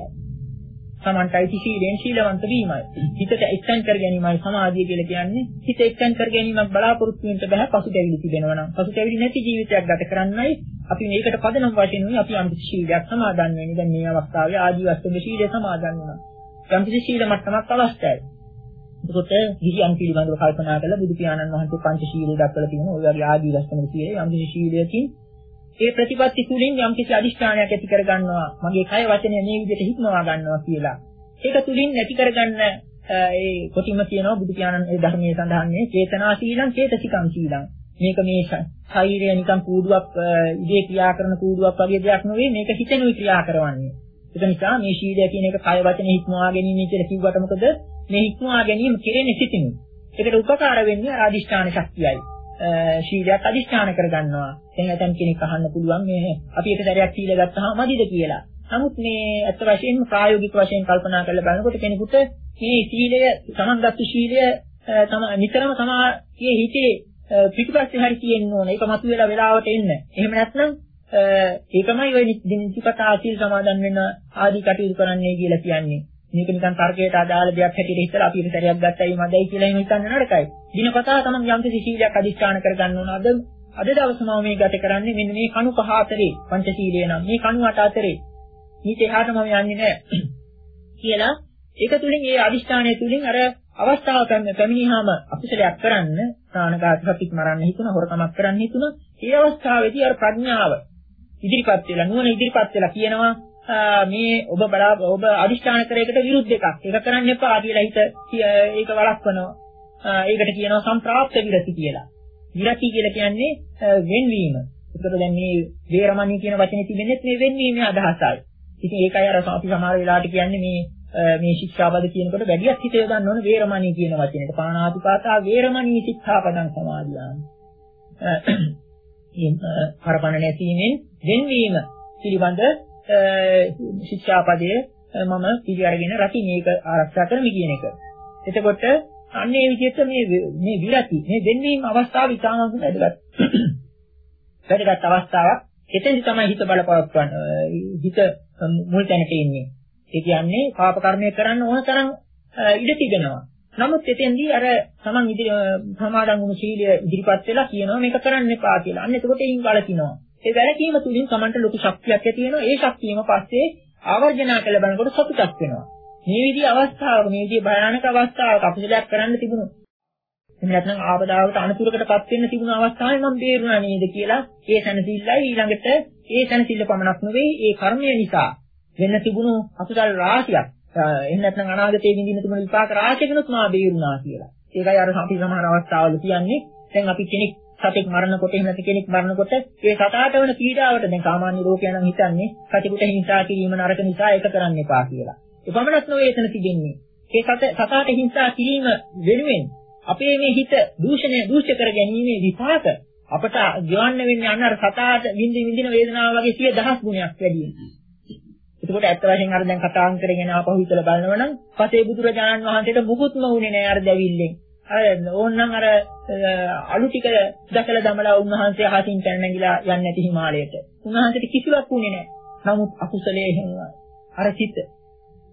S2: සමන්තයි සීලෙන් ශීලවන්ත වීමයි. හිතට එක්තෙන් කර ගැනීමයි සමාධිය කියලා කියන්නේ. හිත එක්තෙන් කර ගැනීමක් බලාපොරොත්තු වෙන්න බෑ පසුතැවිලි තිබෙනවා නම්. පසුතැවිලි නැති ජීවිතයක් ගත කරන්නයි අපි මේකට පදනම් වශයෙන් අපි යම් ශීලයක් සමාදන් වෙන්නේ. දැන් මේ අවස්ථාවේ ආදී වස්තුවේ ශීලය සමාදන් වෙනවා. යම් කිසි ශීල මට්ටමක් අවශ්‍යයි. ඒකට ගිහියන් පිළිබඳව කල්පනා කළ බුදු පියාණන් වහන්සේ පංච ශීලය දක්වලා තියෙනවා. ඔය වගේ ආදී වස්තුවේ ශීලය යම් කිසි ශීලයකින් ඒ ප්‍රතිපත්ති තුලින් යම් කිසි අදිෂ්ඨානයක් ඇති කර ගන්නවා. මගේ කය වචනය මේ විදිහට හික්මවා ගන්නවා කියලා. ඒක තුලින් නැති කරගන්න ඒ කොටිම කියනවා බුදු පියාණන් ඒ ධර්මයේ සඳහන්නේ චේතනා සීලං චේතසිකං සීලං. මේක මේ ශරීරය නිකන් කූඩුවක් ඉදී ක්‍රියා කරන කූඩුවක් වගේ දෙයක් නෙවෙයි මේක හිතෙනුයි ක්‍රියා කරවන්නේ. ඒක නිසා මේ ශීලය කියන එක කය වචනේ හික්මවා ගැනීම කියලා කිව්වට මොකද මේ හික්මවා ගැනීම කෙරෙන්නේ සිතිනුයි. ඒකට උපකාර වෙන්නේ අධිෂ්ඨාන ශක්තියයි. ශීලයක් අධිෂ්ඨාන කරගන්නවා. දැන් ඇතම් කෙනෙක් අහන්න පුළුවන් මේ අපි එක සැරයක් සීල ගත්තාම මදිද කියලා. නමුත් මේ අත් වශයෙන්ම ප්‍රායෝගික වශයෙන් කල්පනා කරලා බලනකොට කෙනෙකුට මේ සීලය සමන්ගත් ශීලය තම නිතරම සමාජයේ හිතේ පිටුපස්සේ හරි තියෙන්න ඕන. ඒක මතුවලා වෙලාවට එන්න. එහෙම නැත්නම් ඒකමයි ඔය නිතිපතා සීල් සමාදන් වෙන ආදී කටයුතු කරන්නේ කියලා කියන්නේ. මේක නිකන් තර්කයට අදාළ දෙයක් හැටියට හිතලා අපි එක සැරයක් ගත්තයි මදයි කියලා එහෙම හිතන්න නරකයි. දිනපතා තමයි යම් කිසි සීලයක් අධිෂ්ඨාන කරගන්න ඕන. අද අද දවසම මේ ගත කරන්නේ මෙන්න මේ කණු පහ අතරේ පංචශීලය නම් මේ කණු අට අතරේ ඊට එහාට මම යන්නේ නැහැ කියලා ඒක තුලින් ඒ අදිෂ්ඨානය තුලින් අර අවස්ථාව පැමිණියාම අකුසලයක් කරන්න ප්‍රාණඝාත සතික් මරන්න හිතුණා හොරකමක් කරන්න හිතුණා ඒ අවස්ථාවේදී අර ප්‍රඥාව ඉදිරිපත් වෙලා නුවණ ඉදිරිපත් වෙලා කියනවා මේ ඔබ බලා ඔබ අදිෂ්ඨාන කරේකට විරුද්ධ එකක් ඒක කරන්න එපා කියලා හිත ඒක වළක්වනවා ඒකට කියනවා සම්ප්‍රාප්ත විරති කියලා විරති කියලා කියන්නේ වෙන්වීම ඒකට දැන් මේ වේරමණී කියන වචනේ තිබෙන්නේ මේ වෙන්වීමේ අදහසයි ඉතින් ඒකයි අර අපි සමහර වෙලාවට කියන්නේ මේ මේ ශික්ෂාපද කියනකොට වැඩියක් හිත යොදන්න ඕන වේරමණී කියන වචනේට. පාණාතිපාතා වේරමණී ශික්ෂාපදං සමාදියාමි. මේ කරපණ නැසීමෙන් වෙන්වීම පිළිබඳ ශික්ෂාපදයේ මම පිළිඅරගෙන රකින්න ඒක ආරක්ෂා කරමි කියන එක. එතකොට අන්නේ විදිහට මේ මේ විරති මේ වෙන්වීම අවස්ථාව ඉතාමත් වැදගත්. වැදගත් අවස්ථාවක්. එතෙන්දි තමයි හිත බලපවත්වන්න හිත මුල් තැනට ඉන්නේ. ඒ කියන්නේ පාප කර්මය කරන්න ඕන තරම් ඉඩ තිබෙනවා. නමුත් එතෙන්දී අර තමන් ඉදිරි සමාදන් වුණු සීලය ඉදිරිපත් වෙලා කියනවා මේක කරන්න එපා කියලා. අන්න එතකොට එයින් වළකිනවා. ඒ වැළකීම තුලින් තමන්ට ලොකු ශක්තියක් ඇති වෙනවා. ඒ ශක්තියම පස්සේ ආවර්ජනා කළ බලනකොට සතුටක් වෙනවා. මේ විදිහේ අවස්ථාවක මේ විදිහේ භයානක අවස්ථාවක අපිටලක් කරන්න තිබුණු එහෙම නැත්නම් ආපදාවකට අනුතුරකටපත් වෙන්න තිබුණු අවස්ථාවේ මම බේරුණා නේද කියලා ඒ සැනසෙල්ලයි ඊළඟට ඒ සැනසෙල්ල පමණක් නෙවෙයි ඒ කර්මය නිසා වෙන්න තිබුණු අකුසල රාශියක් එහෙම නැත්නම් අනාගතයේ විඳින්න තිබුණු විපාක රාශියකිනුත් මා බේරුණා කියලා. ඒකයි අර අපි සමහර අවස්ථාවල කියන්නේ දැන් අපි කෙනෙක් සතෙක් මරනකොට එහෙම නැත්නම් කෙනෙක් මරනකොට ඒ සතාට වෙන පීඩාවට දැන් සාමාන්‍ය ලෝකයා නම් හිතන්නේ සතෙකුට හිංසා කිරීම නරක නිසා ඒක කරන්න එපා කියලා. ඒ පමණක් නෙවෙයි එතන තිබෙන්නේ. ඒ සත සතාට හිංසා කිරීම වෙනුවෙන් අපේ මේ හිත දූෂණය දූෂ්‍ය කර ගැනීමේ විපාක අපට ගෙවන්න වෙන්නේ අන්න අර සතාට විඳින විඳින වේදනාව වගේ සිය දහස් ගුණයක් වැඩි වෙනවා. ඒකෝට ඇත්ත වශයෙන් අර දැන් කතා කරගෙන ආපහු හිතලා බලනවා නම් පසේ බුදුරජාණන් වහන්සේට මුකුත්ම වුණේ නෑ අර දැවිල්ලෙන්. අර ඕන්නම් අර අලු ටික දැකලා දමලා උන්වහන්සේ අහසින් පැන නැගිලා යන්නේ නැති හිමාලයට. උන්වහන්සේට කිසිවක් වුණේ නෑ. නමුත් අකුසලයේ හැංගුණා. අර සිත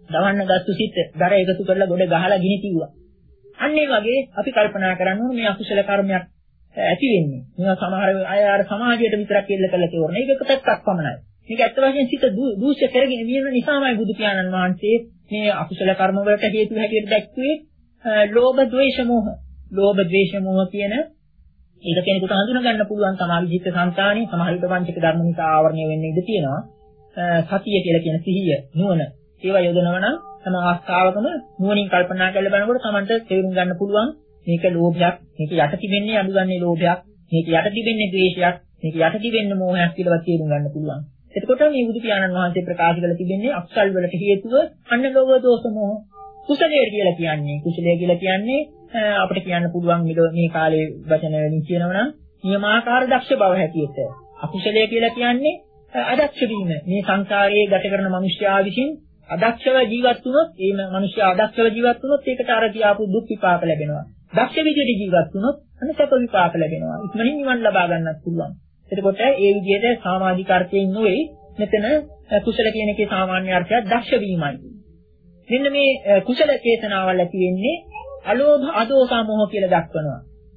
S2: දවන්න ගත්තු සිත දර එකතු කරලා ගොඩ ගහලා ගිනි තියුවා. අන්න ඒ වගේ අපි කල්පනා කරන්න ඕනේ මේ අකුසල කර්මයක් ඇති වෙන්නේ. මේවා සමහර අය අර සමාජයට විතරක් එල්ල කරලා තෝරන. ඒක එක පැත්තක් පමණයි. මේක ඇත්ත වශයෙන් සිත දූෂ්‍ය කරගෙන යන නිසාමයි බුදු පියාණන් වහන්සේ මේ අකුසල කර්ම වලට හේතු හැටියට දැක්ුවේ ලෝභ, ද්වේෂ, මෝහ. ලෝභ, ද්වේෂ, මෝහ කියන ඒක කෙනෙකුට හඳුනා ගන්න පුළුවන් තමයි විචිත්ත සංකාණේ සමහර විට පංචක ධර්ම නිසා ආවරණය වෙන්න ඉඩ තියෙනවා. සතිය කියලා කියන සිහිය, නුවණ ඒවා යොදනවා නම් තම අවස්ථාවකම නුවණින් කල්පනා කරලා බලනකොට Tamanට තේරුම් ගන්න පුළුවන් මේක ලෝභයක්, මේක යට තිබෙන්නේ අනුගන්නේ ලෝභයක්, මේක යට තිබෙන්නේ ද්වේෂයක්, මේක යට තිබෙන්නේ මෝහයක් කියලා තේරුම් ගන්න පුළුවන්. එතකොට මේ බුදු පියාණන් වහන්සේ ප්‍රකාශ කරලා තිබෙන්නේ අක්ෂල් වලට හේතුව අන්න ලෝභ, දෝෂ, මෝහ. කුසලයේ කියලා කියන්නේ කුසලයේ කියලා කියන්නේ අපිට කියන්න පුළුවන් මේ කාලේ වචන වලින් කියනවා නම් නියමාකාර දක්ෂ බව හැටියට. අකුසලයේ කියලා කියන්නේ අදක්ෂ වීම. මේ සංසාරයේ ගත කරන මිනිස්යා විසින් අදක්ෂව ජීවත් වුණොත්, ඒ මිනිස්යා අදක්ෂව ජීවත් වුණොත් ඒකට අර කියාපු දුක් විපාක ලැබෙනවා. දක්ෂ විදිහට ජීවත් වුණොත් අන්න සැප විපාක ලැබෙනවා. ඉක්මනින් නිවන් ලබා ගන්නත් පුළුවන්. එතකොට ඒ විදිහට සමාජික අර්ථයෙන් නොවේ මෙතන කුසල කියන එකේ සාමාන්‍ය අර්ථය දක්ෂ වීමයි. මෙන්න මේ කුසල චේතනාවල් ඇති වෙන්නේ අලෝභ, අදෝස, මෝහ කියලා දක්වනවා.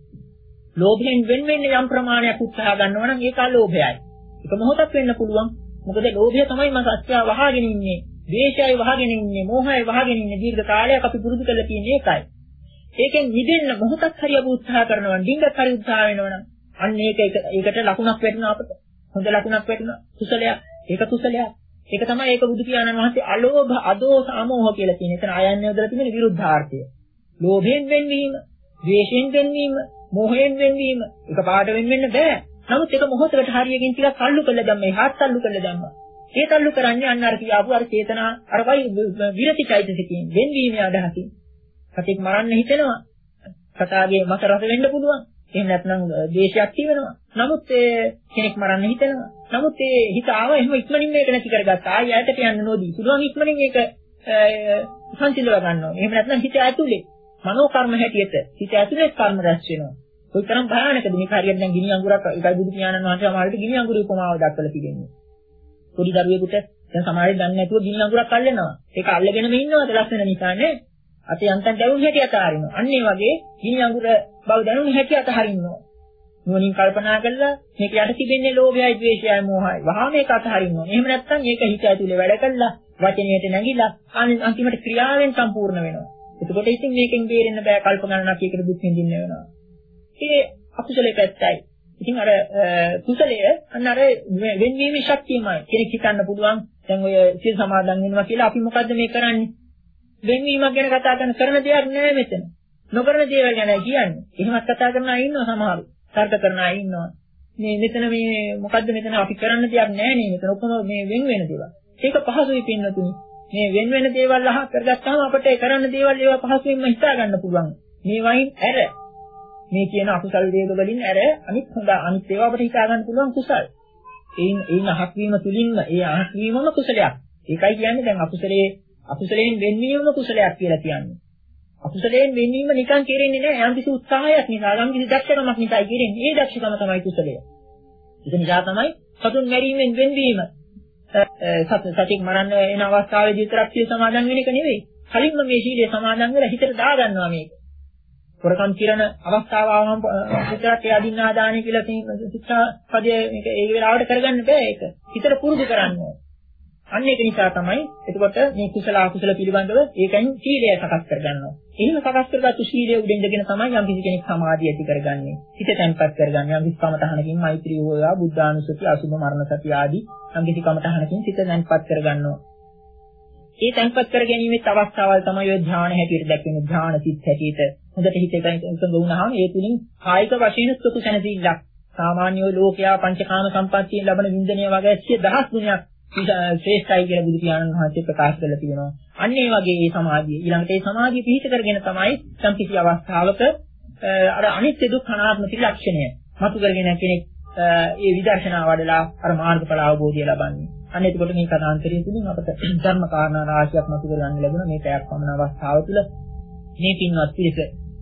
S2: ලෝභයෙන් වෙන වෙන්නේ යම් ප්‍රමාණයක් උත්සාහ ගන්නවා නම් ඒක අලෝභයයි. ඒක මොහොතක් වෙන්න පුළුවන්. මොකද ලෝභය තමයි මම සත්‍ය වහගෙන ඉන්නේ. ද්වේෂයයි වහගෙන ඉන්නේ, මෝහයයි වහගෙන ඉන්නේ. දීර්ඝ කාලයක් අපි පුරුදු කරලා තියෙන එකයි. ඒකෙන් නිදෙන්න මොහොතක් හරි අපි උත්සාහ කරනවා. ඩිංගක් හරි උත්සාහ වෙනවනම් අන්න ඒක ඒකට ලකුණක් වැටෙනවා අපිට. හොඳ ලකුණක් වැටෙනවා. කුසලයක්. ඒක කුසලයක්. ඒක තමයි ඒක බුදු පියාණන් වහන්සේ අලෝභ, අදෝස, අමෝහ කියලා කියන. එතන ආයන්නේ උදලා තියෙන විරුද්ධාර්ථය. ලෝභයෙන් වෙන්වීම, ද්වේෂයෙන් වෙන්වීම, මෝහයෙන් වෙන්වීම එක පාඩ වෙන් වෙන්න බෑ. නමුත් ඒක මොහොතකට හරියකින් ටිකක් තල්ලු කරලා දැම්මා. හාත් තල්ලු කරලා දැම්මා. ඒ තල්ලු කරන්නේ අන්න අර කියාපු අර චේතනා අර වයි විරතිචෛතසිකයෙන් වෙන්වීමේ අදහසින්. සතික් මරන්න හිතෙනවා. සතාගේ මත රස වෙන්න පුළුවන්. එහෙම නැත්නම් ද්වේෂයක් තියෙනවා. නමුත් කෙනෙක් මරන්න හිතෙනවා. නමුත් ඒ හිත ආව එහෙම ඉක්මනින් මේක නැති කරගත්තා. ආයෙ යට යන්න නොදී. පුළුවන් ඉක්මනින් මේක සංසිඳව ගන්නවා. එහෙම නැත්නම් හිත ඇතුලේ මනෝ කර්ම හැටියට හිත ඇතුලේ කර්ම රැස් වෙනවා. කොයිතරම් භයානකද මේක හරියට දැන් ගිනි අඟුරක් ඒකයි බුදු පියාණන් වහන්සේ සමහරවිට ගිනි අඟුරු උපමාව දක්වලා තිබෙන්නේ. පොඩි දරුවෙකුට දැන් සමහරවිට දන්නේ නැතුව ගිනි අඟුරක් අල්ලනවා. ඒක අල්ලගෙනම ඉන්නවද ලස්සන නිසා නේ? අතේ අන්තන් දැවුම් හැටි අතහරිනවා. අන්න ඒ වගේ ගිනි අඟුර බව දැනුම් හැටි අතහරිනවා. නුවණින් කල්පනා කළා මේක යට තිබෙන්නේ ලෝභයයි, ද්වේෂයයි, මෝහයයි. වහා මේක අතහරිනවා. එහෙම නැත්නම් ඒක හිත ඇතුලේ වැඩ කළා වචනයට නැගිලා අන්තිමට ක්‍රියාවෙන් සම්පූර්ණ වෙනවා. එතකොට ඉතින් මේකෙන් බේරෙන්න බෑ, කල්ප ගණනක් ඒකට දුක් විඳින්න වෙනවා. ඒ අකුසලයේ පැත්තයි. ඉතින් අර කුසලය අන්න අර වෙන්වීමේ ශක්තියමයි. කෙනෙක් හිතන්න පුළුවන් දැන් ඔය සිල් සමාදන් වෙනවා කියලා අපි මොකද්ද මේ කරන්නේ? වෙන්වීමක් ගැන කතා කරන කරන දෙයක් නෑ මෙතන. නොකරන දේවල් ගැන කියන්නේ. එහෙමත් කතා කරන අය ඉන්නවා සමහරු. තර්ක කරන අය ඉන්නවා. මේ මෙතන මේ මොකද්ද මෙතන අපි කරන්න දෙයක් නෑ නේ. මෙතන ඔක්කොම මේ වෙන් වෙන දේවල්. ඒක පහසුයි පින්නතුනි. මේ වෙන වෙන දේවල් අහ කරගත්තාම අපිට ඒ කරන්න දේවල් ඒවා පහසුවෙන්ම හිතා ගන්න පුළුවන්. මේ වයින් ඇර මේ කියන අකුසල වේග වලින් ඇර අනිත් හොඳ අනිත් ඒවා අපිට හිතා ගන්න පුළුවන් කුසල්. ඒන් ඒන අහක් වීම තුලින්ම ඒ අහක් වීමම කුසලයක්. ඒකයි කියන්නේ දැන් අකුසලයේ අකුසලයෙන් වෙන්වීමම කුසලයක් කියලා කියන්නේ. අකුසලයෙන් වෙන්වීම නිකන් කෙරෙන්නේ නැහැ. යම් කිසි උත්සාහයක් නිසා, යම් කිසි දක්ෂකමක් නිසා කෙරෙන්නේ. ඒ දක්ෂකම තමයි කුසලය. ඒක නිසා තමයි සතුන් මැරීමෙන් වෙන්වීම. සතු සතික් මරන්න එන අවස්ථාවේදී විතරක් සිය සමාදන් වෙන එක නෙවෙයි. කලින්ම මේ සීලය සමාදන් වෙලා හිතට දාගන්නවා මේක. කොරකම් කිරණ අවස්ථාව ආවම විතරක් ඒ අදින්නා දාණය කියලා ශික්ෂා පදයේ මේක ඒ වෙලාවට කරගන්න බෑ ඒක. හිතට පුරුදු කරන්න ඕනේ. අන්න ඒක නිසා තමයි එතකොට මේ කුසල අකුසල පිළිබඳව ඒකෙන් සීලය සකස් කරගන්නවා. එහෙම සකස් කරගත්තු සීලය උඩින් ඉඳගෙන තමයි යම් කිසි කෙනෙක් සමාධිය ඇති කරගන්නේ. හිත තැන්පත් කරගන්නේ. යම් කිසි කමතහනකින් මෛත්‍රී වේවා, බුද්ධානුස්සති, අසුභ මරණ සති ආදී යම් කිසි කමතහනකින් හිත තැන්පත් කරගන්නවා. ඒ තැන්පත් කර ගැනීමේ අවස්ථාවල් තමයි ඔය ධ්‍යාන හැටියට දැක්වෙන ධ්‍යාන සිත් හැටියට. හොඳට හිත එකඟ වුණාම ඒ තුලින් කායික වශයෙන් සුඛ සැනසීමක් සාමාන්‍ය ලෝකයා පංචකාම සම්පත්තියෙන් ලබන වින්දනය වගේ සිය දහස් ගුණයක් ශ්‍රේෂ්ඨයි කියලා බුදු පියාණන් වහන්සේ ප්‍රකාශ කරලා තියෙනවා. අන්න ඒ වගේ මේ සමාධිය ඊළඟට ඒ සමාධිය පිහිට කරගෙන තමයි සම්පිති අවස්ථාවක අර අනිත්‍ය දුක්ඛ අනාත්ම ත්‍රිලක්ෂණය මතු කරගෙන කෙනෙක් ඒ විදර්ශනා වඩලා අර මාර්ගඵල අවබෝධය ලබන්නේ. අන්න එතකොට මේ කථාන්තරය තුලින් අපට ධර්ම කාරණා රාශියක් මතු කරගන්න ලැබුණා. මේ පැයක් පමණ අවස්ථාව තුළ මේ පින්වත් පිරිස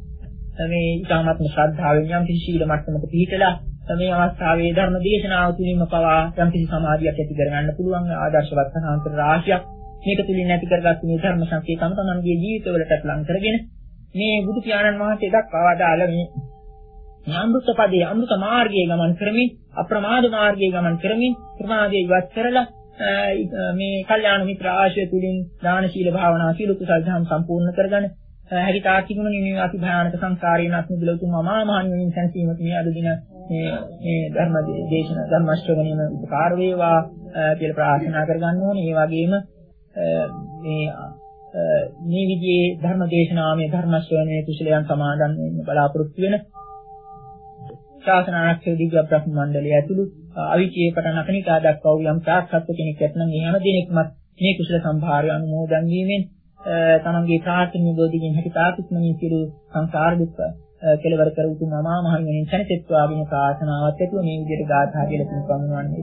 S2: මේ ඊටාත්ම ශ්‍රද්ධාවෙන් යම් කිසි ශීල මට්ටමක පිහිටලා මේ අවස්ථාවේ ධර්ම දේශනාව තුළින්ම පවා යම් කිසි සමාධියක් ඇති කරගන්න පුළුවන් ආදර්ශවත් කථාන්තර රාශියක් මේක තුලින් නැති කරගත්තු මේ ධර්ම ශක්තිය තම තමන්ගේ ජීවිතවලට ලං කරගෙන මේ බුදු පියාණන් වහන්සේ දක්වා වදාළ මේ අමෘත පදයේ අමෘත මාර්ගයේ ගමන් කරමින් අප්‍රමාද මාර්ගයේ ගමන් කරමින් ප්‍රමාදයේ ඉවත් කරලා මේ කල්යාණ මිත්‍ර ආශ්‍රය තුලින් දාන ශීල භාවනා සීල කුසල ධර්ම සම්පූර්ණ කරගන්න හැකිතා තිබුණු මේ අති භයානක සංසාරේ නැත් මුදල උතුම් අමා මහ නිවනින් සැනසීමට මේ අද දින මේ මේ ධර්ම දේශන ධර්ම ශ්‍රවණයම උපකාර වේවා කියලා ප්‍රාර්ථනා කරගන්න ඕනේ. ඒ වගේම මේ මේ විදිහේ ධර්ම දේශනාවේ ධර්ම ශ්‍රවණයේ කුසලයන් සමාදන් වෙන්න බලාපොරොත්තු වෙන ශාසන ආරක්ෂක දිව්‍ය බ්‍රහ්ම මණ්ඩලය ඇතුළු අවිචේ පටන් අකනිකා දක්වා වූ යම් තාක්ෂත්ව කෙනෙක් ඇතනම් මේ හැම දිනෙකම මේ කුසල සම්භාරය අනුමෝදන් වීමෙන් තමන්ගේ ප්‍රාර්ථනීය බෝධියෙන් හැකි තාක්ෂණිය සිළු සංසාර දුක් කෙලවර කර උතුම් අමා මහ නිවනින් සැනසෙත්වා කියන ප්‍රාර්ථනාවත් ඇතුව මේ විදිහට ගාථා කියලා පින්කම්වන්නේ.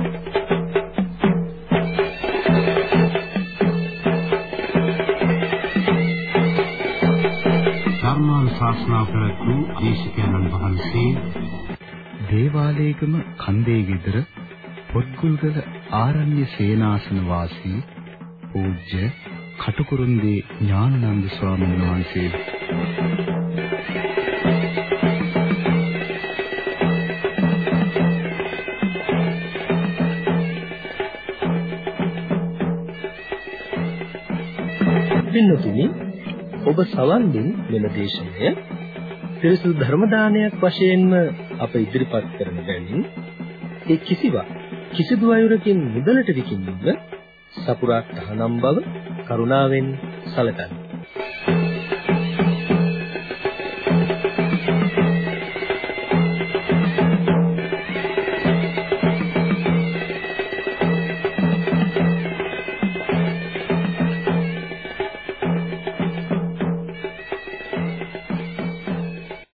S1: ධර්මානුශාසනා ප්‍රවතු දේශකයන්න් වහන්සේ දේවාලේගම කන්දේ ගෙදර පොත්ගුල්ගල ආරණ්‍ය සේනාසන වාසී පූජ්‍ය කටුකුරුන්දී ඥානানন্দ ස්වාමීන් වහන්සේ
S3: පින්නතුනි ඔබ සවන් දෙන මෙම දේශනය පිරිසුදු ධර්ම දානයක් වශයෙන්ම අප ඉදිරිපත් කරන බැවින් ඒ කිසිවක් කිසිදු අයුරකින් මුදලට විකිණීම සපුරා තහනම් බව කරුණාවෙන් සැලකන්න.